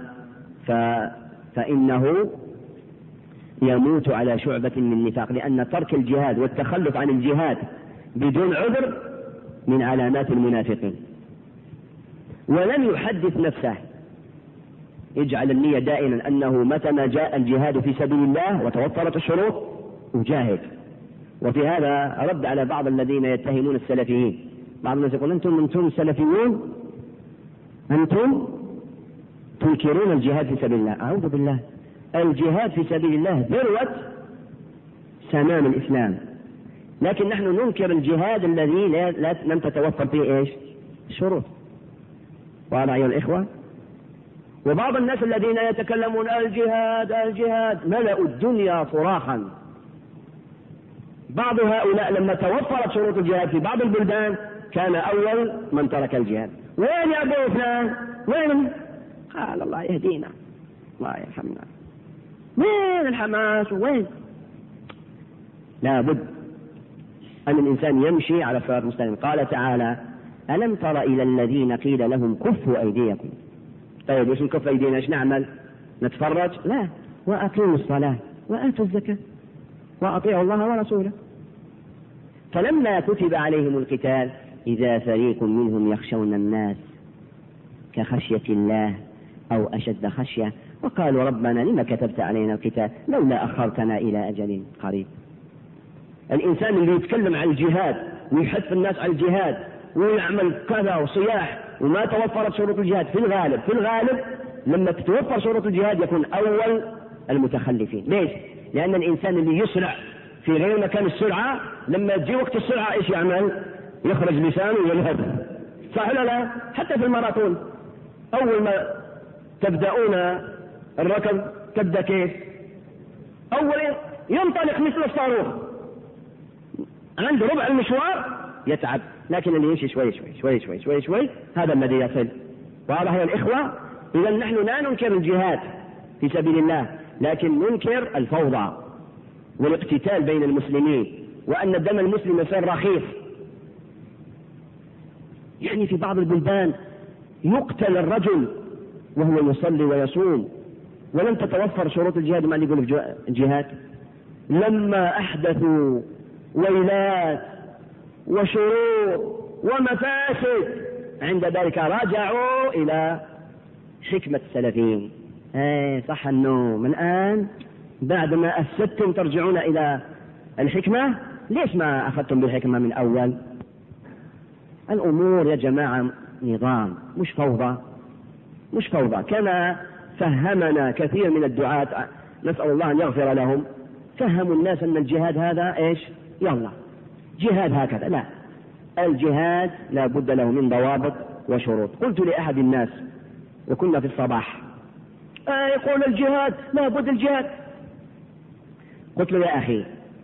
فإنه يموت على شعبة من نفاق، لأن ترك الجهاد والتخلف عن الجهاد بدون عذر من علامات المنافقين. ولم يحدث نفسه، يجعل النية دائما أنه متى ما جاء الجهاد في سبيل الله وتوفرت الشروط أجاهد. وفي هذا رد على بعض الذين يتهمون السلفيين. بعض الناس يقول: أنتم سلفيون، أنتم تنكرون الجهاد في سبيل الله. أعوذ بالله، الجهاد في سبيل الله ذروة سنام الإسلام، لكن نحن ننكر الجهاد الذي لم تتوفر فيه إيش؟ الشروط. وهذا أيها الإخوة. وبعض الناس الذين يتكلمون الجهاد ملأوا الدنيا صراخا. بعض هؤلاء لما توفرت شروط الجهاد في بعض البلدان كان أول من ترك الجهاد. وين يا أبو فلان؟ وين؟ قال: الله يهدينا، الله يرحمنا. وين الحماس؟ وين؟ لا بد أن الإنسان يمشي على صراط مستقيم. قال تعالى: ألم تر إلى الذين قيل لهم كفوا أيديكم. طيب، ايش نكف أيدينا؟ ايش نعمل؟ نتفرج؟ لا، وأقيموا الصلاة وآتوا الزكاة وأطيعوا الله ورسوله. فلما كتب عليهم القتال إذا فريق منهم يخشون الناس كخشية الله أو أشد خشية وقالوا: ربنا لما كتبت علينا القتال لولا أخرتنا إلى أجل قريب. الإنسان اللي يتكلم عن الجهاد ويحث الناس على الجهاد ويعمل كذا وصياح وما توفرت شروط الجهاد، في الغالب لما تتوفر شروط الجهاد يكون أول المتخلفين. ليش؟ لأن الإنسان اللي يسرع في غير مكان السرعة لما يجي وقت السرعة إيش يعمل؟ يخرج لسانه وينهب. صح ولا لا؟ حتى في الماراثون أول ما تبدأون الركض تبدأ كيف؟ أول ينطلق مثل الصاروخ، عند ربع المشوار يتعب، لكن اللي يمشي شوي شوي شوي شوي شوي شوي هذا الذي يصل. وهذا هو الإخوة. إذا نحن لا ننكر الجهاد في سبيل الله، لكن ننكر الفوضى والاقتتال بين المسلمين، وأن دم المسلم يصير رخيص. يعني في بعض البلدان يقتل الرجل وهو يصلي ويصوم ولم تتوفر شروط الجهاد. ما يقول في الجهاد؟ لما أحدثوا ويلات وشرور ومفاسد عند ذلك رجعوا إلى حكمة السلفين. صح النوم الآن بعد ما أفسدتم ترجعون إلى الحكمة. ليش ما أخذتم بالحكمة من أول؟ الأمور يا جماعة نظام، مش فوضى، مش فوضى. كما فهمنا كثير من الدعاة، نسأل الله أن يغفر لهم، فهموا الناس أن الجهاد هذا إيش؟ يلا جهاد هكذا. لا، الجهاد لا بد له من ضوابط وشروط. قلت لأحد الناس وكنا في الصباح يقول الجهاد لا بد الجهاد. قلت له: يا أخي،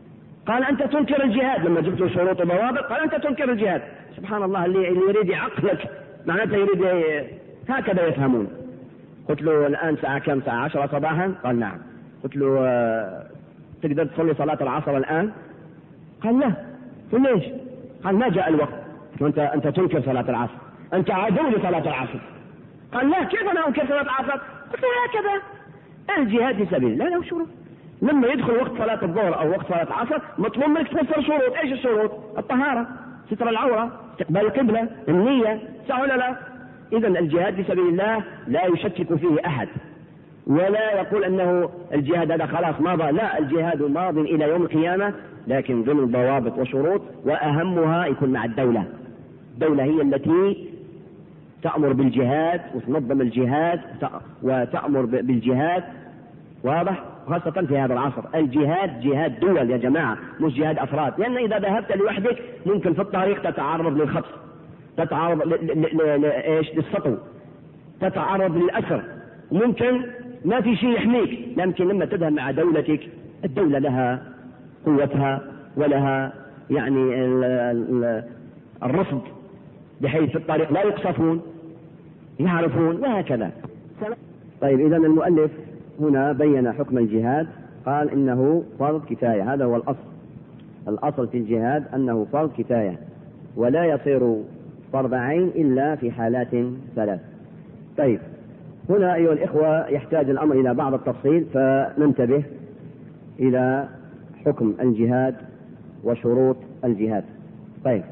قال أنت تنكر الجهاد. لما جبت شروط وضوابط قال أنت تنكر الجهاد. سبحان الله، اللي يريد يعقلك معناته يريد هكذا يفهمون. قلت له الآن ساعة كم؟ ساعة 10 صباحا. قال نعم. قلت له تقدر تصلي صلاة العصر الآن؟ قال لا. قلت ليش؟ قال ما جاء الوقت. قلت له أنت تنكر صلاة العصر، أنت عدو لصلاة العصر. قال لا، كيف أنا أنكر صلاة العصر؟ قلت له هكذا الجهاد في سبيل الله له شروط. لما يدخل وقت صلاة الظهر أو وقت صلاة العصر مطلوب منك توفر شروط. إيش الشروط؟ الطهارة، ستر العورة، استقبال القبلة، النية، صح ولا لا؟ إذا الجهاد في سبيل الله لا يشكك فيه أحد، ولا يقول أنه الجهاد هذا خلاص ماضى. لا، الجهاد ماض إلى يوم القيامة، لكن ضمن ضوابط وشروط، وأهمها يكون مع الدولة. الدولة هي التي تأمر بالجهاد وتنظم الجهاد وتأمر بالجهاد. واضح؟ خاصة في هذا العصر الجهاد جهاد دول يا جماعة، مش جهاد أفراد. لأن إذا ذهبت لوحدك ممكن في الطريق تتعرض للخطف، تتعرض للسطو، تتعرض للأسر، ممكن ما في شيء يحميك. لكن لما تذهب مع دولتك، الدولة لها قوتها ولها يعني الرصد، بحيث في الطريق لا يقصفون، يعرفون، وهكذا. طيب، إذا المؤلف هنا بين حكم الجهاد، قال إنه فرض كفاية. هذا هو الأصل في الجهاد أنه فرض كفاية، ولا يصير فرض عين إلا في حالات 3. طيب، هنا أيها الإخوة يحتاج الأمر إلى بعض التفصيل، فننتبه إلى حكم الجهاد وشروط الجهاد. طيب،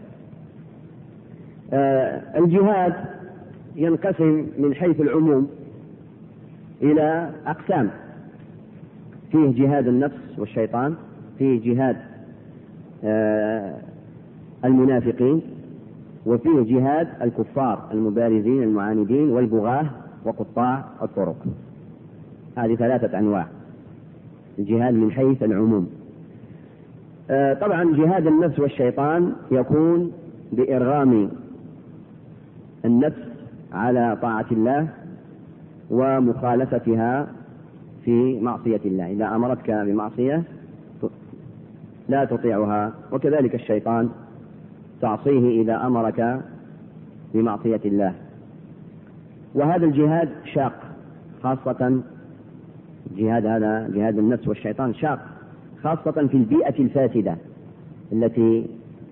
الجهاد ينقسم من حيث العموم إلى أقسام. فيه جهاد النفس والشيطان، فيه جهاد المنافقين، وفيه جهاد الكفار المبارزين المعاندين والبغاة وقطاع الطرق. هذه 3 أنواع الجهاد من حيث العموم. طبعا جهاد النفس والشيطان يكون بإرغام النفس على طاعة الله ومخالفتها في معصية الله. إذا أمرتك بمعصية لا تطيعها، وكذلك الشيطان تعصيه إذا أمرك بمعصية الله. وهذا الجهاد شاق، خاصة جهاد هذا جهاد النفس والشيطان شاق، خاصة في البيئة الفاسدة التي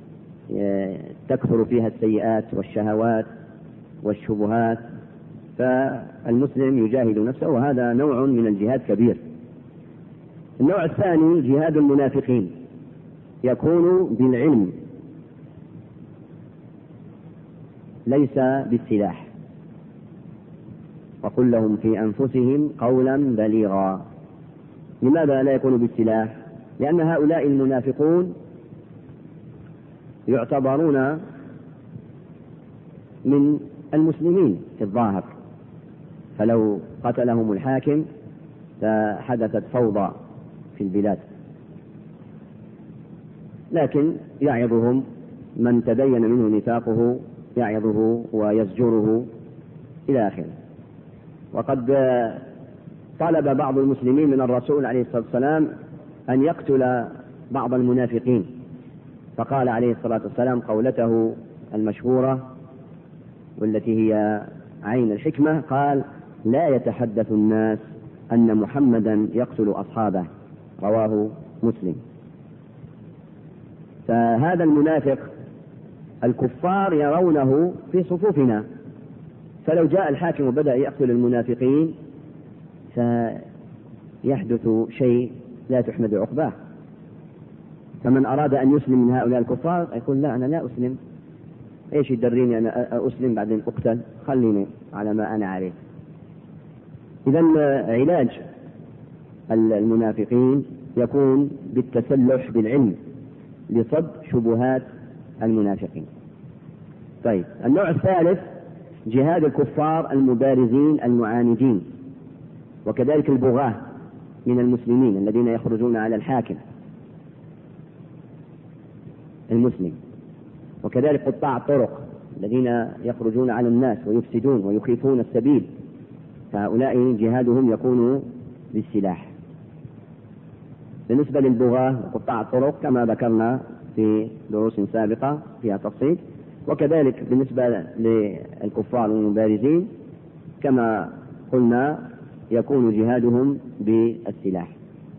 تكثر فيها السيئات والشهوات والشبهات، فالمسلم يجاهد نفسه، وهذا نوع من الجهاد كبير. النوع الثاني جهاد المنافقين، يكون بالعلم ليس بالسلاح. وقل لهم في أنفسهم قولا بليغا. لماذا لا يكون بالسلاح؟ لأن هؤلاء المنافقون يعتبرون من المسلمين في الظاهر، فلو قتلهم الحاكم فحدثت فوضى في البلاد، لكن يعظهم من تبين منه نفاقه، يعظه ويزجره إلى آخره. وقد طلب بعض المسلمين من الرسول عليه الصلاة والسلام أن يقتل بعض المنافقين، فقال عليه الصلاة والسلام قولته المشهورة والتي هي عين الحكمة، قال: لا يتحدث الناس أن محمدا يقتل أصحابه، رواه مسلم. فهذا المنافق الكفار يرونه في صفوفنا، فلو جاء الحاكم وبدأ يقتل المنافقين فيحدث شيء لا تحمد عقباه. فمن أراد أن يسلم من هؤلاء الكفار يقول: لا، أنا لا أسلم، إيش يدريني أنا أسلم بعدين أقتل، خليني على ما أنا عليه. إذن علاج المنافقين يكون بالتسلح بالعلم لصد شبهات المنافقين. طيب، النوع الثالث جهاد الكفار المبارزين المعاندين، وكذلك البغاة من المسلمين الذين يخرجون على الحاكم المسلم، وكذلك قطاع الطرق الذين يخرجون على الناس ويفسدون ويخيفون السبيل، فهؤلاء جهادهم يكون بالسلاح. بالنسبة للبغاة وقطاع الطرق كما ذكرنا في دروس سابقة فيها تفصيل، وكذلك بالنسبة للكفار والمبارزين كما قلنا يكون جهادهم بالسلاح.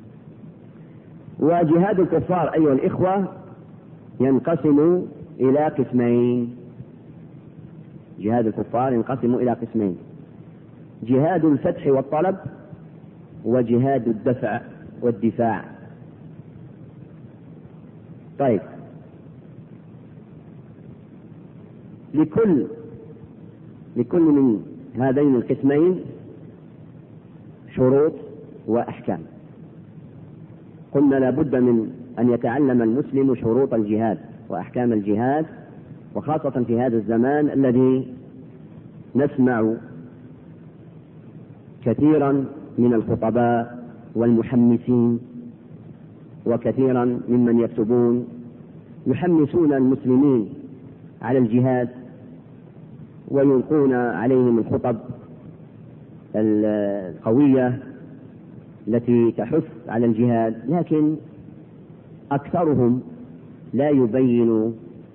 وجهاد الكفار أيها الإخوة ينقسم إلى قسمين. جهاد الكفار ينقسم إلى قسمين: جهاد الفتح والطلب، وجهاد الدفع والدفاع. طيب، لكل من هذين القسمين شروط وأحكام. قلنا لا بد من أن يتعلم المسلم شروط الجهاد وأحكام الجهاد، وخاصة في هذا الزمان الذي نسمع كثيرا من الخطباء والمحمسين وكثيرا ممن يكتبون يحمسون المسلمين على الجهاد ويلقون عليهم الخطب القوية التي تحث على الجهاد، لكن أكثرهم لا يبين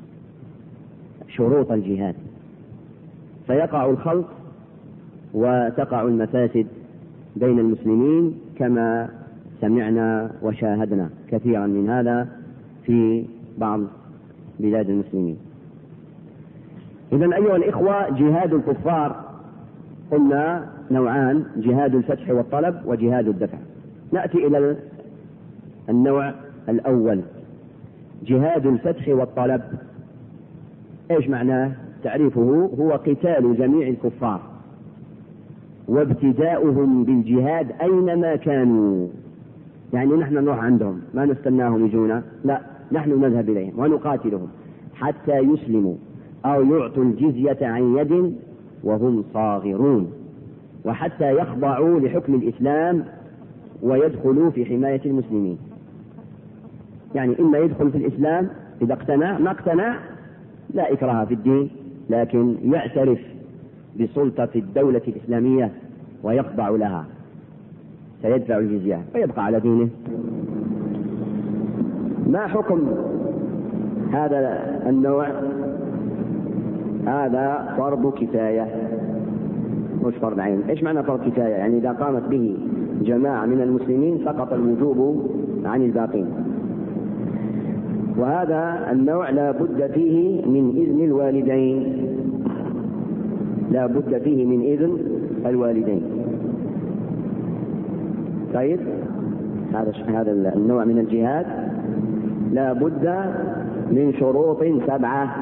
شروط الجهاد، فيقع الخلط وتقع المفاسد بين المسلمين كما سمعنا وشاهدنا كثيرا من هذا في بعض بلاد المسلمين. إذن أيها الإخوة، جهاد الكفار قلنا نوعان: جهاد الفتح والطلب وجهاد الدفع. نأتي إلى النوع الأول، جهاد الفتح والطلب. إيش معناه؟ تعريفه هو قتال جميع الكفار وابتداؤهم بالجهاد أينما كانوا. يعني نحن نروح عندهم، ما نستناهم يجونا، لا، نحن نذهب إليهم ونقاتلهم حتى يسلموا أو يعطوا الجزية عن يد وهم صاغرون، وحتى يخضعوا لحكم الإسلام ويدخلوا في حماية المسلمين. يعني إما يدخل في الإسلام إذا اقتنع، ما اقتنع لا إكراه في الدين، لكن يعترف بسلطة الدولة الإسلامية ويخضع لها، سيدفع الجزية ويبقى على دينه. ما حكم هذا النوع؟ هذا فرض كفاية مش فرض عين. إيش معنى فرض كفاية؟ يعني إذا قامت به جماعة من المسلمين سقط الوجوب عن الباقين. وهذا النوع لا بد فيه من إذن الوالدين، لا بد فيه من إذن الوالدين. طيب، هذا النوع من الجهاد لا بد من شروط 7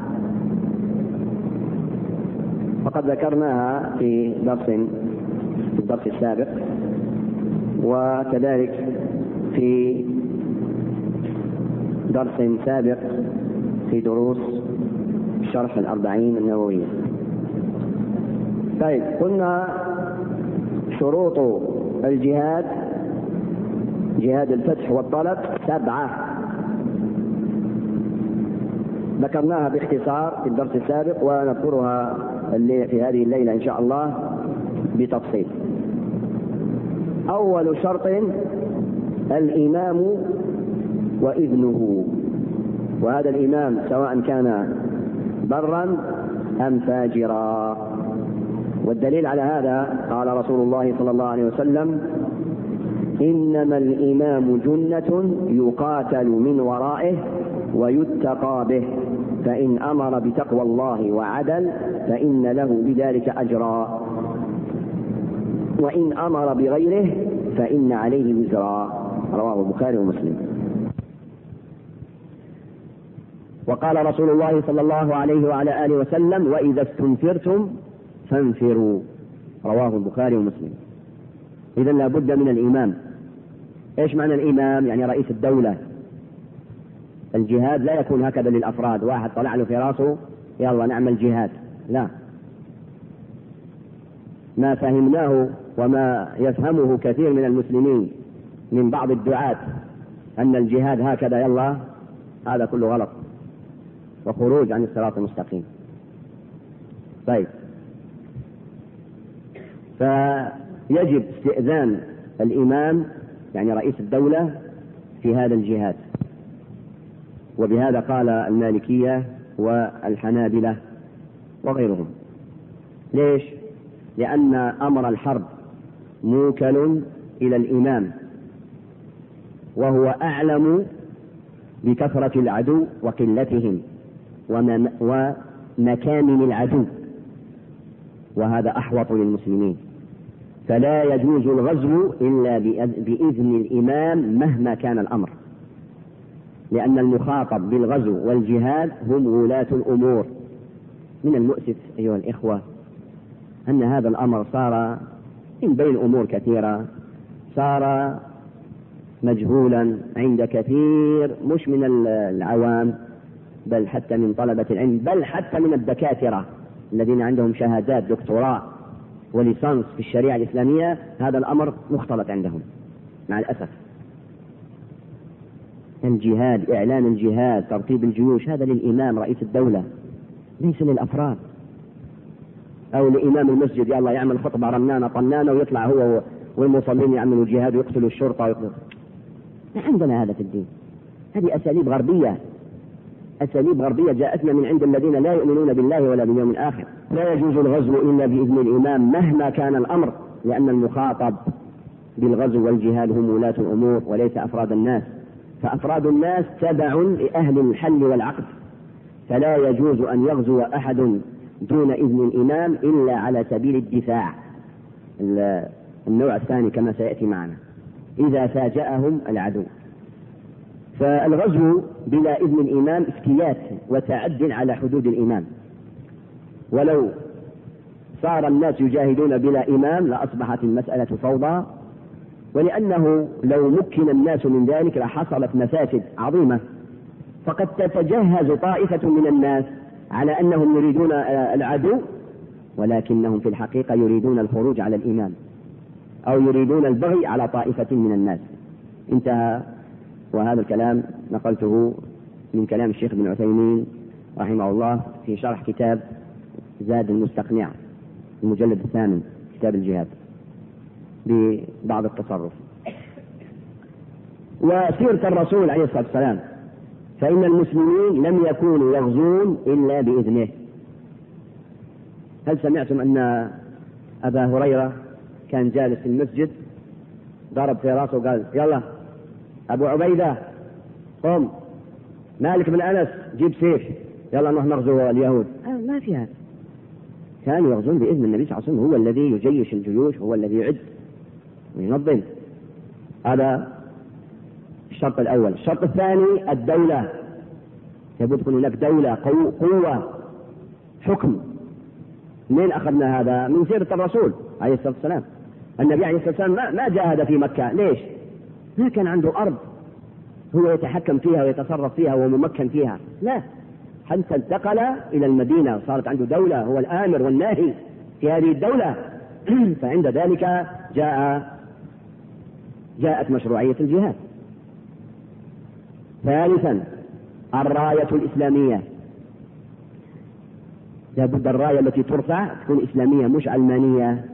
فقد ذكرناها في الدرس السابق، وكذلك في درس سابق في دروس شرح 40 النووية. طيب، قلنا شروط الجهاد، جهاد الفتح والطلب 7 ذكرناها باختصار في الدرس السابق، ونذكرها في هذه الليلة إن شاء الله بتفصيل. أول شرط الإمام وإذنه، وهذا الإمام سواء كان برا أم فاجرا. والدليل على هذا قال رسول الله صلى الله عليه وسلم: إنما الإمام جنة يقاتل من ورائه ويتقى به، فإن أمر بتقوى الله وعدل فإن له بذلك أجرا، وإن أمر بغيره فإن عليه وزرا. رواه البخاري ومسلم. وقال رسول الله صلى الله عليه وعلى آله وسلم: وإذا استنفرتم فانفروا. رواه البخاري ومسلم. إذن لا بد من الإمام. إيش معنى الإمام؟ يعني رئيس الدولة. الجهاد لا يكون هكذا للأفراد، واحد طلع له في راسه يلا نعمل جهاد، لا. ما فهمناه وما يفهمه كثير من المسلمين من بعض الدعاة أن الجهاد هكذا يلا، هذا كله غلط وخروج عن الصراط المستقيم. طيب، فيجب استئذان الإمام يعني رئيس الدولة في هذا الجهاد. وبهذا قال المالكية والحنابلة وغيرهم. ليش؟ لأن أمر الحرب موكل إلى الإمام، وهو أعلم بكثرة العدو وقلتهم ومكامن العدو، وهذا أحوط للمسلمين. فلا يجوز الغزو إلا بإذن الإمام مهما كان الأمر، لأن المخاطب بالغزو والجهاد هم ولاة الأمور. من المؤسف أيها الإخوة أن هذا الأمر صار من بين أمور كثيرة، صار مجهولا عند كثير مش من العوام، بل حتى من طلبة العلم، بل حتى من الدكاترة الذين عندهم شهادات دكتوراه وليسانس في الشريعة الإسلامية. هذا الأمر مختلط عندهم مع الأسف. الجهاد، إعلان الجهاد، ترتيب الجيوش، هذا للإمام رئيس الدولة، ليس للأفراد أو لإمام المسجد يلا يعمل خطبة رنانة طنانة ويطلع هو والمصلين يعملوا جهاد ويقتلوا الشرطة ويقتلوا. ما عندنا هذا في الدين. هذه أساليب غربية، أساليب غربية جاءتنا من عند الذين لا يؤمنون بالله ولا باليوم الآخر. لا يجوز الغزو إلا بإذن الإمام مهما كان الأمر، لأن المخاطب بالغزو والجهاد هم ولاة الأمور وليس أفراد الناس، فأفراد الناس تبع لأهل الحل والعقد، فلا يجوز أن يغزو أحد دون إذن الإمام إلا على سبيل الدفاع. النوع الثاني كما سيأتي معنا إذا فاجأهم العدو. فالغزو بلا إذن الإمام افتيات وتعد على حدود الإمام، ولو صار الناس يجاهدون بلا إمام لأصبحت المسألة فوضى، ولأنه لو مكن الناس من ذلك لحصلت مفاسد عظيمة. فقد تتجهز طائفة من الناس على أنهم يريدون العدو، ولكنهم في الحقيقة يريدون الخروج على الإمام أو يريدون البغي على طائفة من الناس. انتهى. وهذا الكلام نقلته من كلام الشيخ ابن عثيمين رحمه الله في شرح كتاب زاد المستقنع المجلد 8 كتاب الجهاد ببعض التصرف. وسيرة الرسول عليه الصلاة والسلام، فإن المسلمين لم يكونوا يغزون إلا بإذنه. هل سمعتم أن أبا هريرة كان جالس في المسجد ضرب في راسه وقال يلا أبو عبيدة قم، مالك بن أنس جيب سيف يلا نروح نغزو اليهود؟ ما في هذا. كانوا يغزون بإذن النبي صلى الله عليه وسلم، هو الذي يجيش الجيوش، هو الذي يعد وينظم. هذا الشرط الأول. الشرط الثاني الدولة، يجب تكون هناك دولة، قوة، حكم. من أخذنا هذا؟ من سيرة الرسول عليه الصلاة والسلام. النبي عليه الصلاة والسلام ما جاهد في مكة. ليش؟ ما كان عنده أرض هو يتحكم فيها ويتصرف فيها وممكن فيها، لا، حتى انتقل إلى المدينة صارت عنده دولة، هو الآمر والناهي في هذه الدولة. فعند ذلك جاءت مشروعية الجهاد. ثالثا الراية الإسلامية، لابد الراية التي ترفع تكون إسلامية، مش علمانية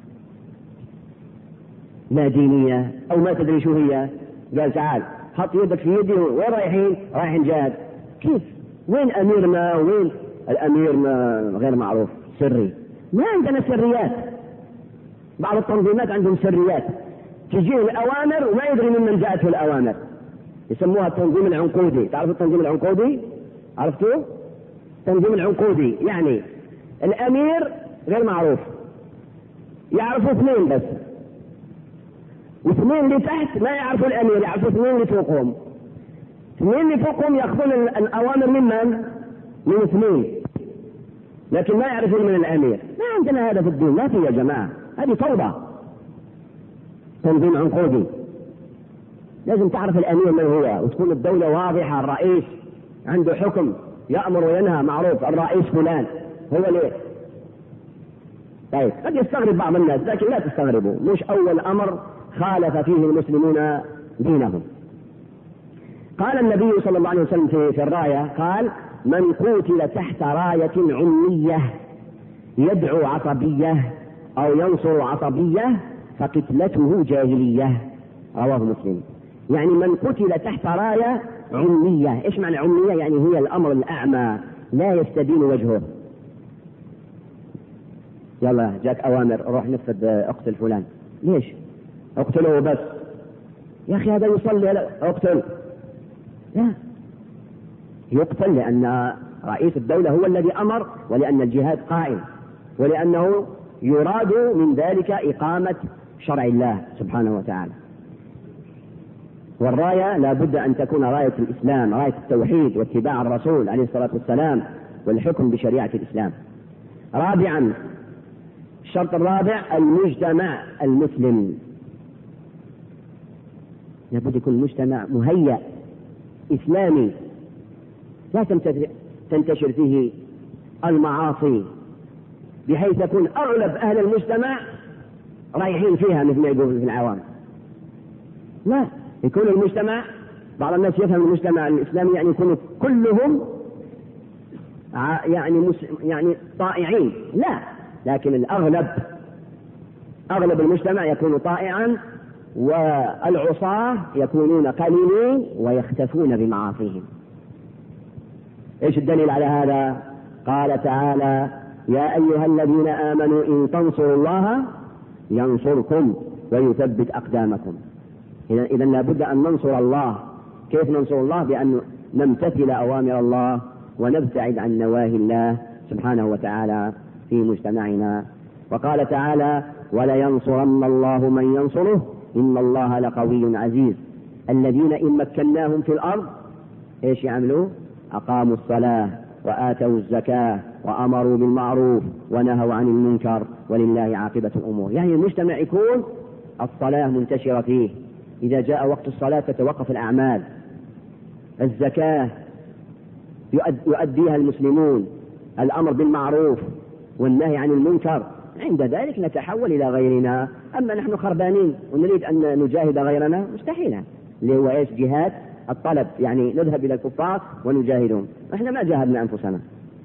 لا دينية أو ما تدري شو هي. قال تعال حط يدك في يدي، وين رايحين؟ رايحين جهاد. كيف؟ وين أميرنا؟ وين الأمير؟ غير معروف، سري. ما عندنا سريات. بعض التنظيمات عندهم سريات، تجيه الأوامر وما يدري ممن جاءته الأوامر، يسموها التنظيم العنقودي. تعرفوا التنظيم العنقودي؟ عرفتوه؟ التنظيم العنقودي يعني الأمير غير معروف، يعرفوا اثنين بس، واثنين اللي تحت ما يعرفوا الأمير، يعرفوا اثنين اللي فوقهم. اثنين اللي فوقهم يأخذون الأوامر ممن؟ من اثنين، لكن ما يعرفون من الأمير. ما عندنا هذا في الدين، ما في يا جماعة، هذه فوضى. تنظيم عنقودي. لازم تعرف الأمير من هو، وتكون الدولة واضحة، الرئيس عنده حكم يأمر وينهى، معروف الرئيس فلان هو ليه. طيب قد يستغرب بعض الناس، لكن لا تستغربوا، مش أول أمر خالف فيه المسلمون دينهم. قال النبي صلى الله عليه وسلم في الراية، قال من قتل تحت راية عمية يدعو عصبية أو ينصر عصبية فقتلته جاهلية. رواه مسلم. يعني من قتل تحت راية عمية. إيش معنى عمية؟ يعني هي الأمر الأعمى لا يستبين وجهه. يلا جاك أوامر روح نفذ اقتل فلان، ليش؟ اقتله بس يا أخي هذا يصلي، اقتل. لا، يقتل لأن رئيس الدولة هو الذي أمر، ولأن الجهاد قائم، ولأنه يراد من ذلك إقامة شرع الله سبحانه وتعالى. والراية لا بد أن تكون راية الإسلام، راية التوحيد واتباع الرسول عليه الصلاة والسلام والحكم بشريعة الإسلام. رابعا، الشرط الرابع المجتمع المسلم. لابد يكون المجتمع مهيأ إسلامي، لا تنتشر فيه المعاصي بحيث يكون أغلب أهل المجتمع رايحين فيها مثل ما يقول في العوام. لا، يكون المجتمع، بعض الناس يفهم المجتمع الإسلامي يعني يكون كلهم يعني طائعين. لا، لكن أغلب المجتمع يكون طائعا، والعصاة يكونون قليلين ويختفون بمعاصيهم. إيش الدليل على هذا؟ قال تعالى: يا أيها الذين آمنوا إن تنصروا الله ينصركم ويثبت أقدامكم. إذا لابد أن ننصر الله. كيف ننصر الله؟ بأن نمتثل أوامر الله ونبتعد عن نواهي الله سبحانه وتعالى في مجتمعنا. وقال تعالى: ولينصرن الله من ينصره إن الله لقوي عزيز. الذين إن مكناهم في الأرض إيش يعملوا؟ أقاموا الصلاة وآتوا الزكاة وأمروا بالمعروف ونهوا عن المنكر ولله عاقبة الأمور. يعني المجتمع يكون الصلاة منتشرة فيه، إذا جاء وقت الصلاة تتوقف الأعمال، الزكاة يؤديها المسلمون، الأمر بالمعروف والنهي عن المنكر، عند ذلك نتحول إلى غيرنا. أما نحن خربانين ونريد أن نجاهد غيرنا مستحيل، اللي هو إيش؟ جهاد الطلب، يعني نذهب إلى الكفار ونجاهدهم. إحنا ما جاهدنا أنفسنا.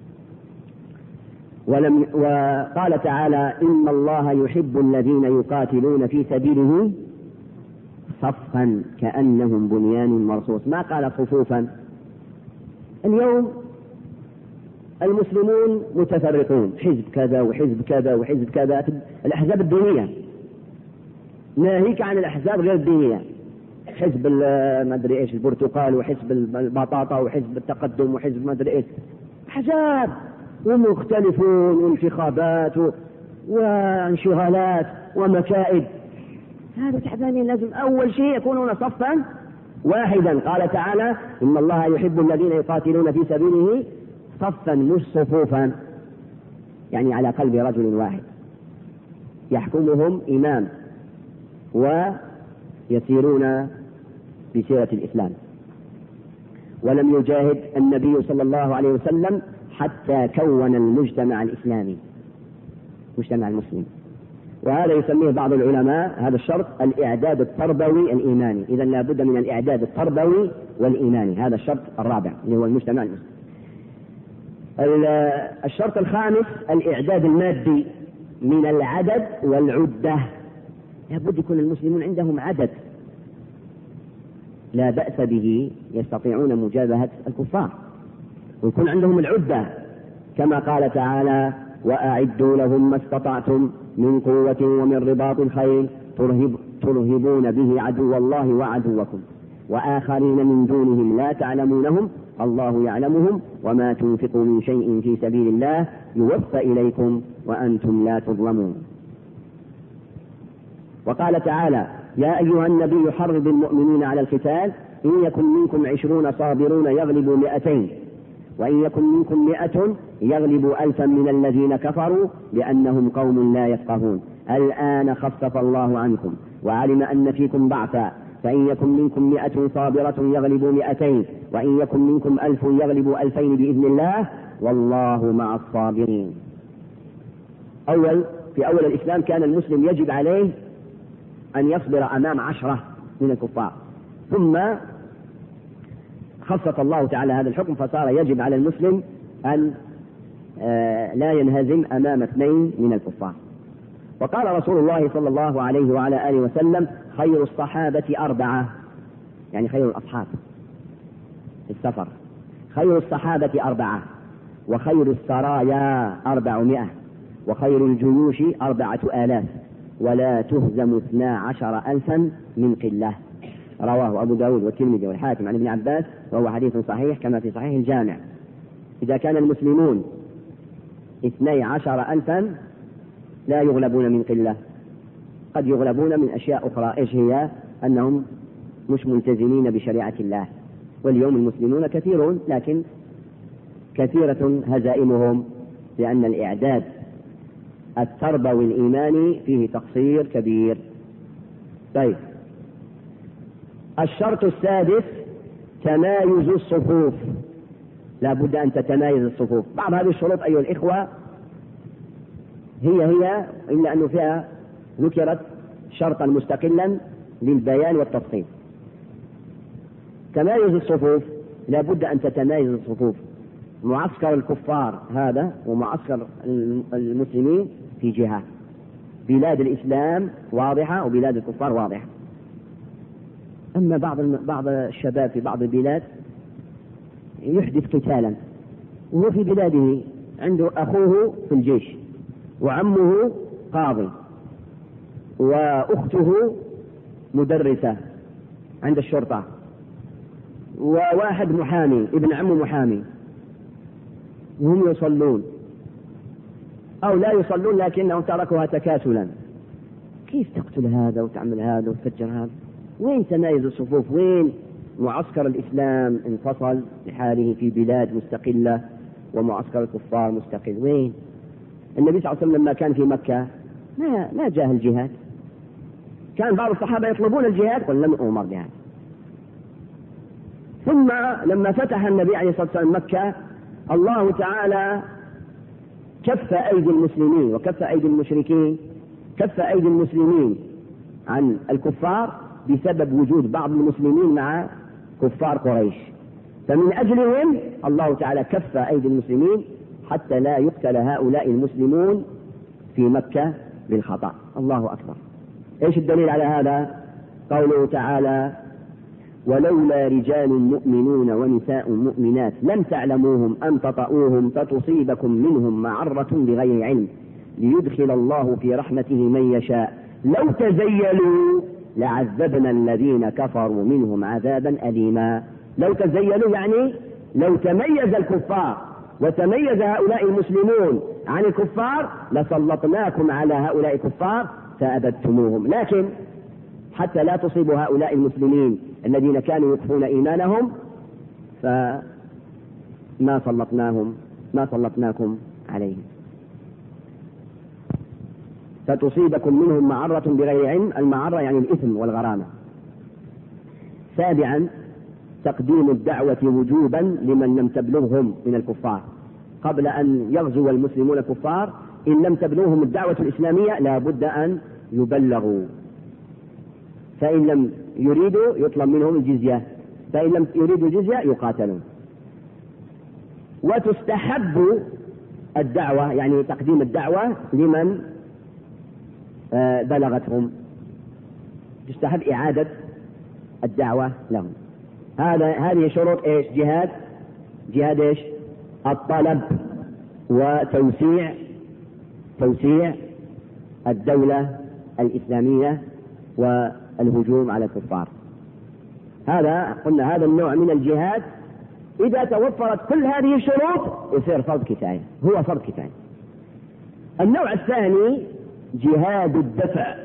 وقال تعالى: إن الله يحب الذين يقاتلون في سبيله صفا كأنهم بنيان مرصوص. ما قال صفوفا. اليوم المسلمون متفرقون، حزب كذا وحزب كذا وحزب كذا، الأحزاب الدينية، ناهيك عن الأحزاب غير الدينية، حزب ما أدري إيش البرتقال، وحزب البطاطا، وحزب التقدم، وحزب ما أدري إيش، أحزاب ومختلفون وانتخابات وانشغالات ومكائد. هذا تعبانين. لازم أول شيء يكونون صفا واحدا. قال تعالى: إن الله يحب الذين يقاتلون في سبيله صفا مش صفوفا، يعني على قلب رجل واحد يحكمهم إمام ويسيرون بسيرة الإسلام. ولم يجاهد النبي صلى الله عليه وسلم حتى كون المجتمع الإسلامي، مجتمع المسلم. وهذا يسميه بعض العلماء هذا الشرط الإعداد التربوي الإيماني. إذن لا بد من الإعداد التربوي والإيماني، هذا الشرط الرابع اللي هو المجتمع المسلم. الشرط الخامس الإعداد المادي من العدد والعدة. لا بد يكون المسلمون عندهم عدد لا بأس به يستطيعون مجابهة الكفار، ويكون عندهم العدة كما قال تعالى: وأعدوا لهم ما استطعتم من قوة ومن رباط الخيل ترهبون به عدو الله وعدوكم وآخرين من دونهم لا تعلمونهم الله يعلمهم وما تنفقوا من شيء في سبيل الله يوفى إليكم وأنتم لا تظلمون. وقال تعالى: يا أيها النبي حرض المؤمنين على القتال إن يكن منكم 20 صابرون يغلبوا 200 وإن يكن منكم 100 يغلبوا 1000 من الذين كفروا لأنهم قوم لا يفقهون. الآن خفف الله عنكم وعلم أن فيكم ضعفا فإن يكن منكم 100 صابرة يغلبوا 200 وإن يكن منكم 1000 يغلبوا 2000 بإذن الله والله مع الصابرين. في أول الإسلام كان المسلم يجب عليه أن يصبر أمام 10 من الكفار، ثم خفف الله تعالى هذا الحكم فصار يجب على المسلم أن لا ينهزم أمام 2 من الكفار. وقال رسول الله صلى الله عليه وعلى آله وسلم: خير الصحابة 4 يعني خير الأصحاب في السفر. خير الصحابة 4، وخير السرايا 400، وخير الجيوش 4000، ولا تهزم 12,000 من قلة. رواه أبو داود والترمذي والحاكم عن ابن عباس، وهو حديث صحيح كما في صحيح الجامع. إذا كان المسلمون 12,000 لا يغلبون من قلة، قد يغلبون من أشياء أخرى. إيش هي؟ أنهم مش ملتزمين بشريعة الله. واليوم المسلمون كثيرون، لكن كثيرة هزائمهم، لأن الإعداد التربوي الإيماني فيه تقصير كبير. طيب، الشرط السادس تمايز الصفوف. لا بد أن تتمايز الصفوف. بعض هذه الشروط أيها الإخوة هي إلا أنه فيها ذكرت شرطا مستقلا للبيان والتفصيل. تمايز الصفوف، لا بد أن تتمايز الصفوف. معسكر الكفار هذا ومعسكر المسلمين في جهة، بلاد الإسلام واضحة وبلاد الكفار واضحة. أما بعض الشباب في بعض البلاد يحدث قتالا، وهو في بلاده عنده أخوه في الجيش، وعمه قاضي، وأخته مدرسة عند الشرطة، وواحد محامي ابن عمه محامي، وهم يصلون أو لا يصلون لكنهم تركوها تكاسلا. كيف تقتل هذا وتعمل هذا وتفجر هذا؟ وين تمايز الصفوف؟ وين معسكر الإسلام انفصل لحاله في بلاد مستقلة ومعسكر الكفار مستقل؟ وين؟ النبي صلى الله عليه وسلم لما كان في مكة ما جاه الجهاد. كان بعض الصحابة يطلبون الجهاد قل لم أؤمر بها. ثم لما فتح النبي عليه الصلاة والسلام مكة، الله تعالى كف أيدي المسلمين وكف أيدي المشركين، كف أيدي المسلمين عن الكفار بسبب وجود بعض المسلمين مع كفار قريش. فمن أجلهم الله تعالى كف أيدي المسلمين حتى لا يقتل هؤلاء المسلمون في مكة بالخطأ. الله أكبر. إيش الدليل على هذا؟ قوله تعالى: ولولا رجال مؤمنون ونساء مؤمنات لم تعلموهم أن تطؤوهم فتصيبكم منهم معرة بغير علم ليدخل الله في رحمته من يشاء لو تزيلوا لعذبنا الذين كفروا منهم عذابا أليما. لو تزيلوا يعني لو تميز الكفار وتميز هؤلاء المسلمون عن الكفار لسلطناكم على هؤلاء الكفار فأبدتموهم. لكن حتى لا تصيبوا هؤلاء المسلمين الذين كانوا يخفون إيمانهم فما سلطناكم عليهم فتصيبكم منهم معرة بغير علم. المعرة يعني الإثم والغرامة. سابعا تقديم الدعوة وجوبا لمن لم تبلغهم من الكفار قبل أن يغزو المسلمون الكفار. إن لم تبلغهم الدعوة الإسلامية لا بد أن يبلغوا، فإن لم يريدوا يطلب منهم الجزية، فإن لم يريدوا الجزية يقاتلون. وتستحب الدعوة يعني تقديم الدعوة لمن بلغتهم، تستحب إعادة الدعوة لهم. هذه شروط إيش؟ جهاد إيش؟ الطلب وتوسيع الدولة الإسلامية والهجوم على الكفار. قلنا هذا النوع من الجهاد إذا توفرت كل هذه الشروط يصير فرض كفاية، هو فرض كفاية. النوع الثاني جهاد الدفع،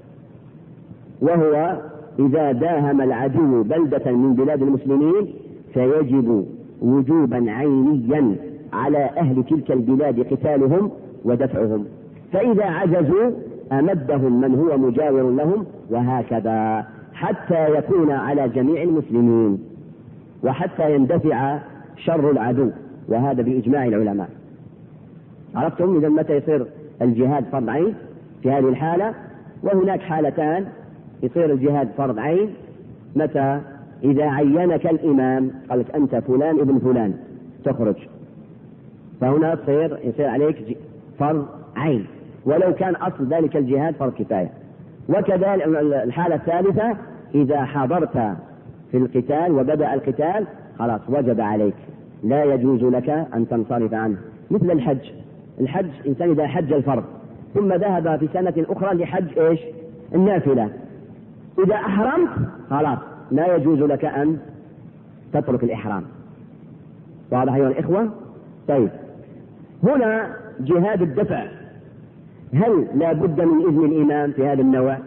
وهو إذا داهم العدو بلدة من بلاد المسلمين فيجب وجوبا عينيا على أهل تلك البلاد قتالهم ودفعهم، فإذا عجزوا أمدهم من هو مجاور لهم، وهكذا حتى يكون على جميع المسلمين وحتى يندفع شر العدو، وهذا بإجماع العلماء. عرفتم إذا متى يصير الجهاد فرض عين؟ في هذه الحالة. وهناك حالتان يصير الجهاد فرض عين متى؟ إذا عينك الإمام قال لك أنت فلان ابن فلان تخرج، فهنا يصير عليك فرض عين، ولو كان أصل ذلك الجهاد فرض كفاية. وكذلك الحالة الثالثة إذا حضرت في القتال وبدأ القتال خلاص وجب عليك، لا يجوز لك أن تنصرف عنه. مثل الحج إنسان إذا حج الفرض ثم ذهب في سنة أخرى لحج إيش؟ النافلة، إذا أحرمت خلاص لا يجوز لك أن تترك الإحرام. واضح أيها الإخوة؟ طيب، هنا جهاد الدفع، هل لا بد من إذن الإمام في هذا النوع؟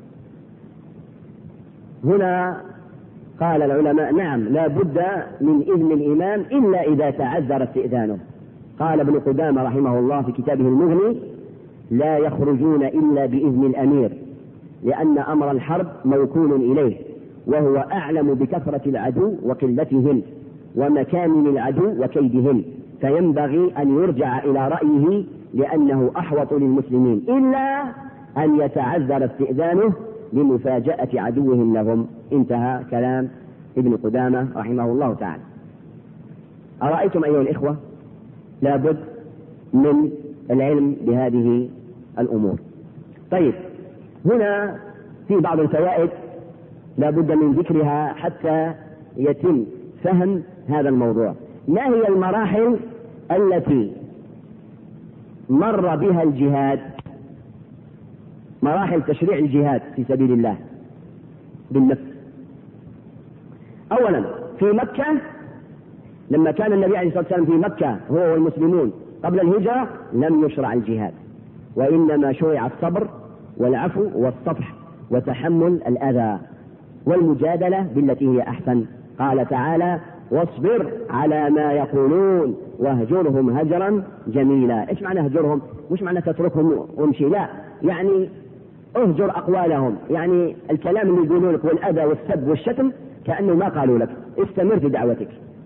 هنا قال العلماء نعم لا بد من إذن الإمام إلا إذا تعذر استئذانه. قال ابن قدامة رحمه الله في كتابه المغني: لا يخرجون إلا بإذن الأمير، لأن أمر الحرب موكول إليه، وهو أعلم بكثرة العدو وقلتهم ومكامن العدو وكيدهم، فينبغي أن يرجع إلى رأيه لأنه أحوط للمسلمين، إلا أن يتعذر استئذانه لمفاجأة عدوهم لهم. انتهى كلام ابن قدامة رحمه الله تعالى. أرأيتم أيها الإخوة؟ لابد من العلم بهذه الأمور. طيب، هنا في بعض الفوائد لابد من ذكرها حتى يتم فهم هذا الموضوع. ما هي المراحل التي مر بها الجهاد، مراحل تشريع الجهاد في سبيل الله بالنفس؟ أولا في مكة، لما كان النبي عليه الصلاة والسلام في مكة هو والمسلمون قبل الهجرة لم يشرع الجهاد، وإنما شرع الصبر والعفو والصفح وتحمل الأذى والمجادلة بالتي هي أحسن. قال تعالى: واصبر على ما يقولون واهجرهم هجرا جميلا. ايش معنى هجرهم؟ مش معنى تتركهم وامشي، لا، يعني اهجر أقوالهم، يعني الكلام اللي يقولون لك والأذى والسب والشتم كأنه ما قالوا لك، استمر في دعوتك.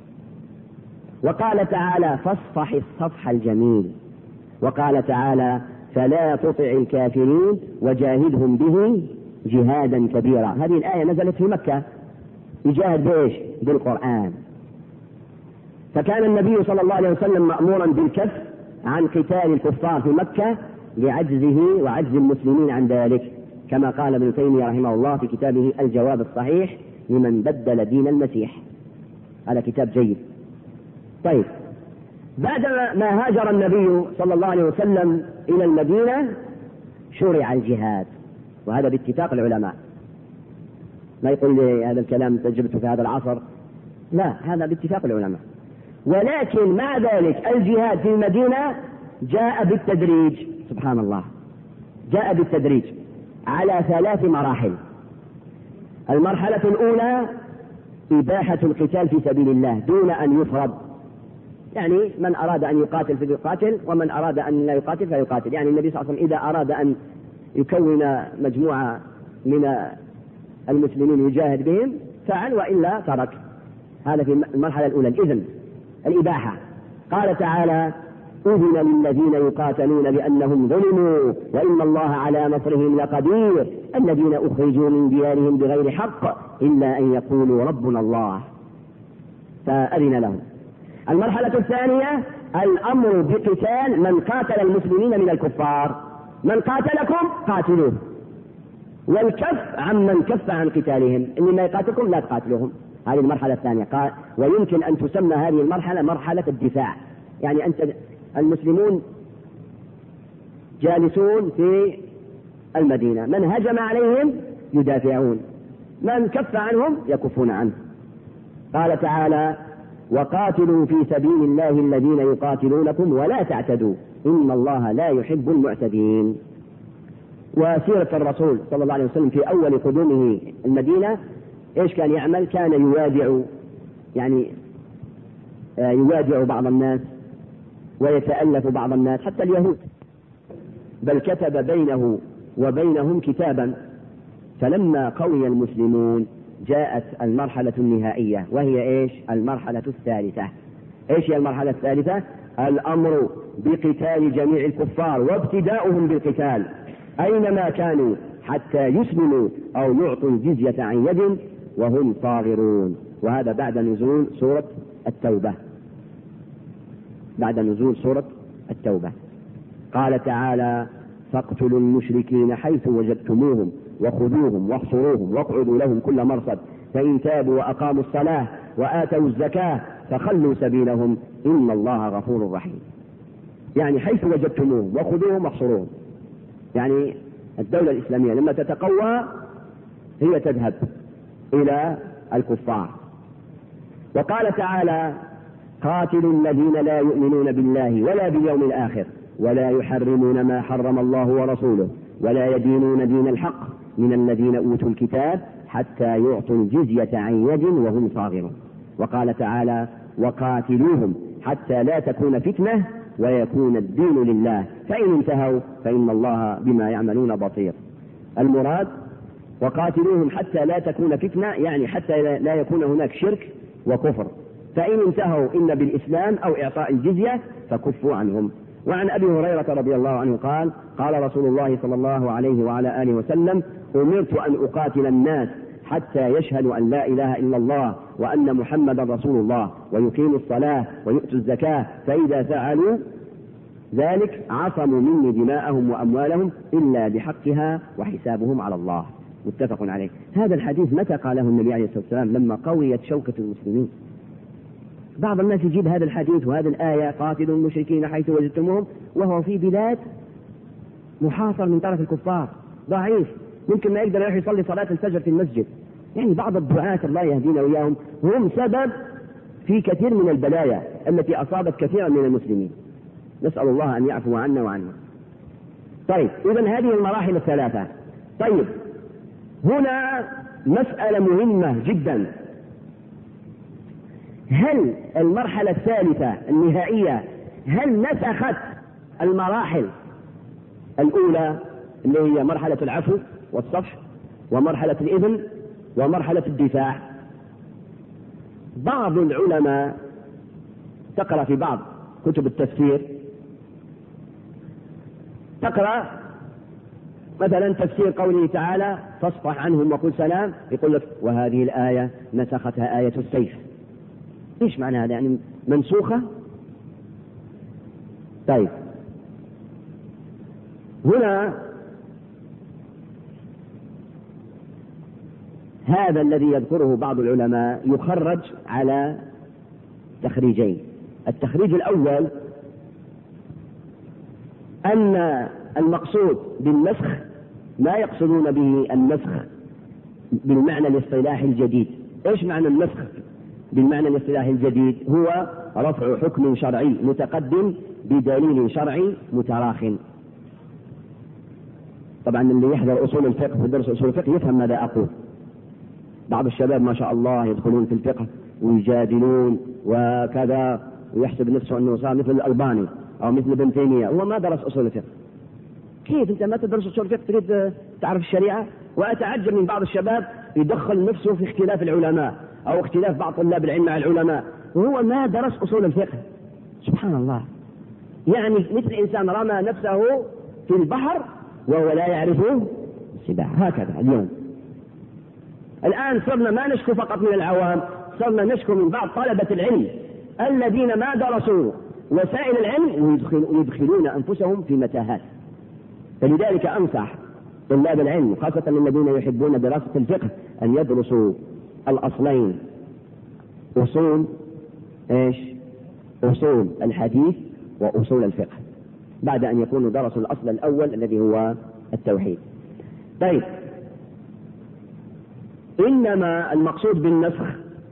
وقال تعالى: فاصفح الصفح الجميل. وقال تعالى: فلا تطع الكافرين وجاهدهم به جهادا كبيرا. هذه الآية نزلت في مكة، يجاهد بإيش؟ بالقرآن. فكان النبي صلى الله عليه وسلم مأمورا بالكف عن قتال الكفار في مكة لعجزه وعجز المسلمين عن ذلك، كما قال ابن تيمية رحمه الله في كتابه الجواب الصحيح لمن بدل دين المسيح. هذا كتاب جيد. طيب، بعد ما هاجر النبي صلى الله عليه وسلم إلى المدينة شرع الجهاد، وهذا باتفاق العلماء. ما يقول لي هذا الكلام تجربته في هذا العصر، لا، هذا باتفاق العلماء. ولكن مع ذلك الجهاد في المدينة جاء بالتدريج، سبحان الله، جاء بالتدريج على 3 مراحل. المرحلة الأولى إباحة القتال في سبيل الله دون أن يفرض، يعني من أراد أن يقاتل فليقاتل، ومن أراد أن لا يقاتل فيقاتل. يعني النبي صلى الله عليه وسلم إذا أراد أن يكون مجموعة من المسلمين يجاهد بهم فعل، وإلا ترك. هذا في المرحلة الأولى، الإذن، الإباحة. قال تعالى: أذن للذين يقاتلون بأنهم ظلموا وإن الله على نصرهم لقدير الذين أخرجوا من ديارهم بغير حق إلا أن يقولوا ربنا الله، فأذن لهم. المرحلة الثانية الأمر بقتال من قاتل المسلمين من الكفار، من قاتلكم قاتلوه، والكف عمن كف عن قتالهم، اللي ما يقاتلكم لا تقاتلوهم. هذه المرحلة الثانية. قال: ويمكن أن تسمى هذه المرحلة مرحلة الدفاع، يعني أنت المسلمون جالسون في المدينة، من هجم عليهم يدافعون، من كف عنهم يكفون عنه. قال تعالى: وقاتلوا في سبيل الله الذين يقاتلونكم ولا تعتدوا إن الله لا يحب المعتدين. وسيرة الرسول صلى الله عليه وسلم في أول قدومه المدينة إيش كان يعمل؟ كان يوادع، يعني يوادع بعض الناس ويتألف بعض الناس حتى اليهود، بل كتب بينه وبينهم كتابا. فلما قوي المسلمون جاءت المرحلة النهائية، وهي إيش؟ المرحلة الثالثة. إيش هي المرحلة الثالثة؟ الأمر بقتال جميع الكفار وابتداؤهم بالقتال أينما كانوا حتى يسلموا أو يعطوا الجزية عن يد وهم صاغرون. وهذا بعد نزول سورة التوبة، بعد نزول سورة التوبة. قال تعالى: فاقتلوا المشركين حيث وجدتموهم وخذوهم واحصروهم واقعدوا لهم كل مرصد فإن تابوا وأقاموا الصلاة وآتوا الزكاة فخلوا سبيلهم إن الله غفور رحيم. يعني حيث وجدتموهم وخذوهم واحصروهم. يعني الدولة الإسلامية لما تتقوى هي تذهب إلى الكفار. وقال تعالى: قاتلوا الذين لا يؤمنون بالله ولا باليوم الآخر ولا يحرمون ما حرم الله ورسوله ولا يدينون دين الحق من الذين أوتوا الكتاب حتى يعطوا الجزية عن يد وهم صاغرون. وقال تعالى: وقاتلوهم حتى لا تكون فتنة ويكون الدين لله فإن انتهوا فإن الله بما يعملون بصير. المراد وقاتلوهم حتى لا تكون فتنة، يعني حتى لا يكون هناك شرك وكفر، فإن انتهوا إن بالإسلام أو إعطاء الجزية فكفوا عنهم. وعن أبي هريرة رضي الله عنه قال: قال رسول الله صلى الله عليه وعلى آله وسلم: أمرت أن أقاتل الناس حتى يشهدوا أن لا إله إلا الله وأن محمدا رسول الله ويقيموا الصلاة ويؤتوا الزكاة فإذا فعلوا ذلك عصموا مني دماءهم وأموالهم إلا بحقها وحسابهم على الله. متفق عليه. هذا الحديث متى قاله النبي عليه الصلاة والسلام؟ لما قويت شوكة المسلمين. بعض الناس يجيب هذا الحديث وهذه الآية: قاتلوا المشركين حيث وجدتموهم، وهو في بلاد محاصر من طرف الكفار، ضعيف، ممكن ما يقدر يروح يصلي صلاة الفجر في المسجد. يعني بعض الدعاة الله يهدينا وإياهم هم سبب في كثير من البلايا التي أصابت كثيرا من المسلمين. نسأل الله أن يعفو عنا وعنا. طيب، إذن هذه المراحل الثلاثة. طيب، هنا مسألة مهمة جدا: هل المرحلة الثالثة النهائية هل نسخت المراحل الأولى اللي هي مرحلة العفو والصفح ومرحلة الإذن ومرحلة الدفاع؟ بعض العلماء تقرأ في بعض كتب التفسير، تقرأ مثلا تفسير قوله تعالى: فاصفح عنهم وقل سلام، يقول لك: وهذه الآية نسختها آية السيف. ايش معنى هذا؟ يعني منسوخة؟ طيب، هنا هذا الذي يذكره بعض العلماء يخرج على تخريجين. التخريج الأول أن المقصود بالنسخ ما يقصدون به النسخ بالمعنى الاصطلاحي الجديد. ايش معنى النسخ بالمعنى الاصطلاحي الجديد؟ هو رفع حكم شرعي متقدم بدليل شرعي متراخٍ. طبعا اللي يحضر أصول الفقه في درس أصول الفقه يفهم ماذا أقول. بعض الشباب ما شاء الله يدخلون في الفقه ويجادلون وكذا ويحسب نفسه أنه صار مثل الألباني أو مثل ابن تيمية، هو ما درس أصول الفقه. كيف أنت ما تدرس أصول الفقه تريد تعرف الشريعة؟ وأتعجب من بعض الشباب يدخل نفسه في اختلاف العلماء أو اختلاف بعض طلاب العلم مع العلماء وهو ما درس أصول الفقه. سبحان الله، يعني مثل إنسان رمى نفسه في البحر وهو لا يعرف السباحة. هكذا اليوم الآن صرنا ما نشكو فقط من العوام، صرنا نشكو من بعض طلبة العلم الذين ما درسوا وسائل العلم ويدخلون أنفسهم في متاهات. فلذلك أنصح طلاب العلم خاصة الذين يحبون دراسة الفقه أن يدرسوا الأصلين: أصول أصول الحديث وأصول الفقه، بعد أن يكونوا درسوا الأصل الأول الذي هو التوحيد. طيب، إنما المقصود بالنسخ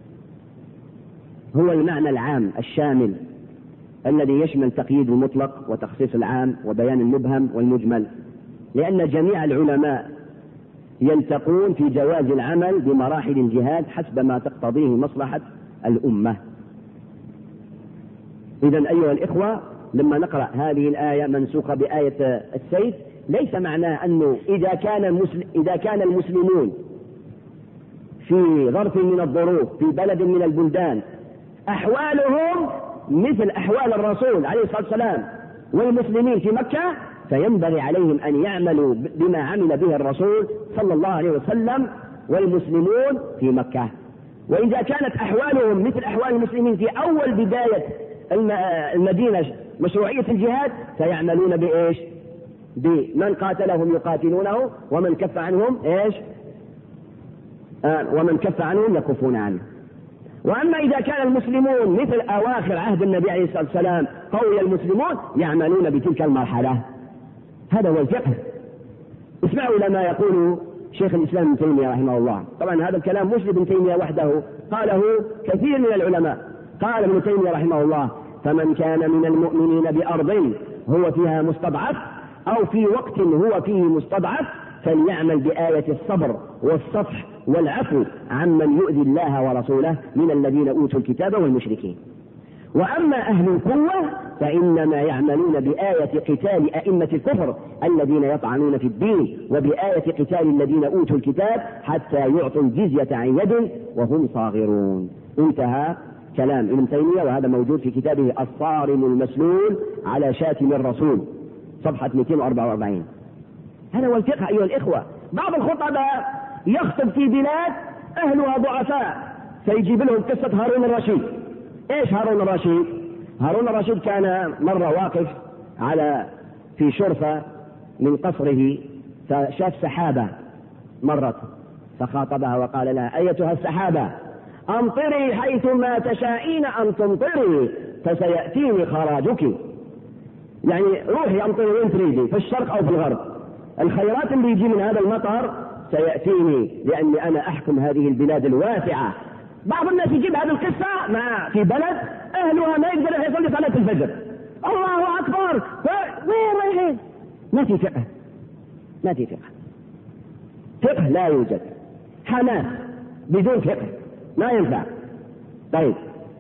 هو المعنى العام الشامل الذي يشمل تقييد المطلق وتخصيص العام وبيان المبهم والمجمل، لأن جميع العلماء يلتقون في جواز العمل بمراحل الجهاد حسب ما تقتضيه مصلحة الأمة. إذن أيها الإخوة، لما نقرأ هذه الآية منسوخة بآية السيف ليس معناه أنه إذا كان المسلمون في ظرف من الظروف في بلد من البلدان أحوالهم مثل أحوال الرسول عليه الصلاة والسلام والمسلمين في مكة، فينبغي عليهم أن يعملوا بما عمل به الرسول صلى الله عليه وسلم والمسلمون في مكة. وإذا كانت أحوالهم مثل أحوال المسلمين في أول بداية المدينة مشروعية الجهاد، فيعملون بإيش؟ بمن قاتلهم يقاتلونه ومن كف عنهم ومن كف عنهم يكفون عنه. وأما إذا كان المسلمون مثل أواخر عهد النبي عليه الصلاة والسلام قوي المسلمون يعملون بتلك المرحلة. هذا هو الفقه. اسمعوا لما يقول شيخ الإسلام ابن تيمية رحمه الله. طبعا هذا الكلام مش ابن تيمية وحده، قاله كثير من العلماء. قال ابن تيمية رحمه الله: فمن كان من المؤمنين بأرض هو فيها مستضعف أو في وقت هو فيه مستضعف فليعمل بآية الصبر والصفح والعفو عمن يؤذي الله ورسوله من الذين أوتوا الكتاب والمشركين. وأما أهل القوة فإنما يعملون بآية قتال أئمة الكفر الذين يطعنون في الدين، وبآية قتال الذين أوتوا الكتاب حتى يعطوا الجزية عن يد وهم صاغرون. انتهى كلام ابن تيمية، وهذا موجود في كتابه الصارم المسلول على شاتم الرسول صفحة 244. هذا هو الفقه أيها الإخوة. بعض الخطباء يخطب في بلاد أهلها ضعفاء فيجيب لهم قصة هارون الرشيد. إيش هارون الرشيد؟ هارون الرشيد كان مرة واقف في شرفة من قصره فشاف سحابة مرت فخاطبها وقال لها: أيتها السحابة أمطري حيثما تشائين أن تمطري فسيأتيني خراجك. يعني روحي أمطري وين تريدي، في الشرق أو في الغرب، الخيرات اللي يجي من هذا المطر سيأتيني لأني أنا أحكم هذه البلاد الواسعة. بعض الناس يجيب هذه القصة في بلد أهلها ما يقدر يصلي صلاة الفجر، الله أكبر، وين ما في فقه، ما في فقه. فقه لا يوجد، حماس بدون فقه ما ينفع. طيب،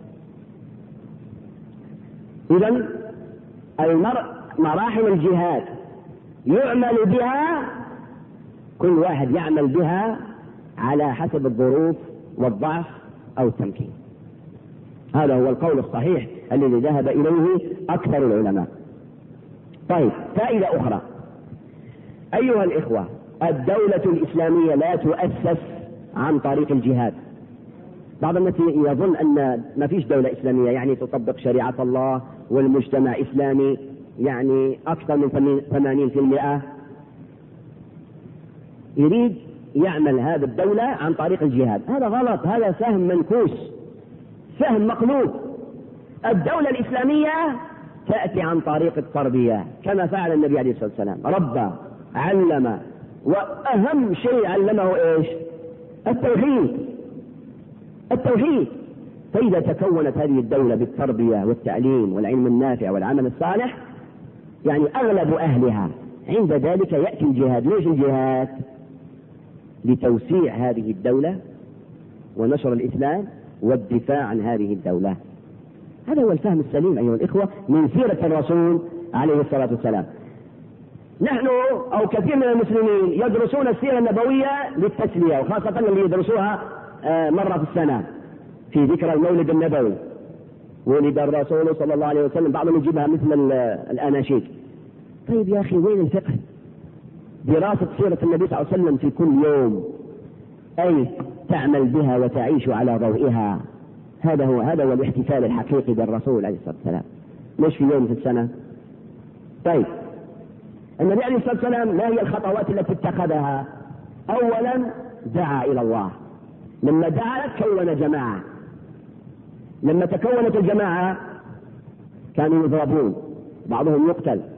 إذن مراحل الجهاد يعمل بها، كل واحد يعمل بها على حسب الظروف والضعف أو التمكين. هذا هو القول الصحيح الذي ذهب إليه أكثر العلماء. طيب، فائدة أخرى أيها الإخوة: الدولة الإسلامية لا تؤسس عن طريق الجهاد. بعض الناس يظن أن ما فيش دولة إسلامية يعني تطبق شريعة الله والمجتمع إسلامي، يعني أكثر من 80% يريد يعمل هذه الدولة عن طريق الجهاد. هذا غلط، هذا فهم منكوس، فهم مقلوب. الدولة الإسلامية تأتي عن طريق التربية كما فعل النبي عليه الصلاة والسلام، ربى علم، وأهم شيء علمه إيش؟ التوحيد. فإذا تكونت هذه الدولة بالتربية والتعليم والعلم النافع والعمل الصالح يعني أغلب أهلها، عند ذلك يأتي الجهاد. ليش الجهاد؟ لتوسيع هذه الدولة ونشر الإسلام والدفاع عن هذه الدولة. هذا هو الفهم السليم أيها الإخوة من سيرة الرسول عليه الصلاة والسلام. نحن أو كثير من المسلمين يدرسون السيرة النبوية للتسلية، وخاصة اللي يدرسوها مرة في السنة في ذكرى المولد النبوي، ولد الرسول صلى الله عليه وسلم، بعضهم يجيبها مثل الأناشيد. طيب يا أخي، وين الفقه؟ دراسة سيرة النبي صلى الله عليه وسلم في كل يوم، أي تعمل بها وتعيش على ضوئها. هذا هو الاحتفال الحقيقي بالرسول عليه الصلاة والسلام، مش في يوم في السنة. طيب، النبي عليه الصلاة والسلام ما هي الخطوات التي اتخذها؟ أولا دعا إلى الله، لما دعا كون جماعة، لما تكونت الجماعة كانوا يضربون، بعضهم يقتل،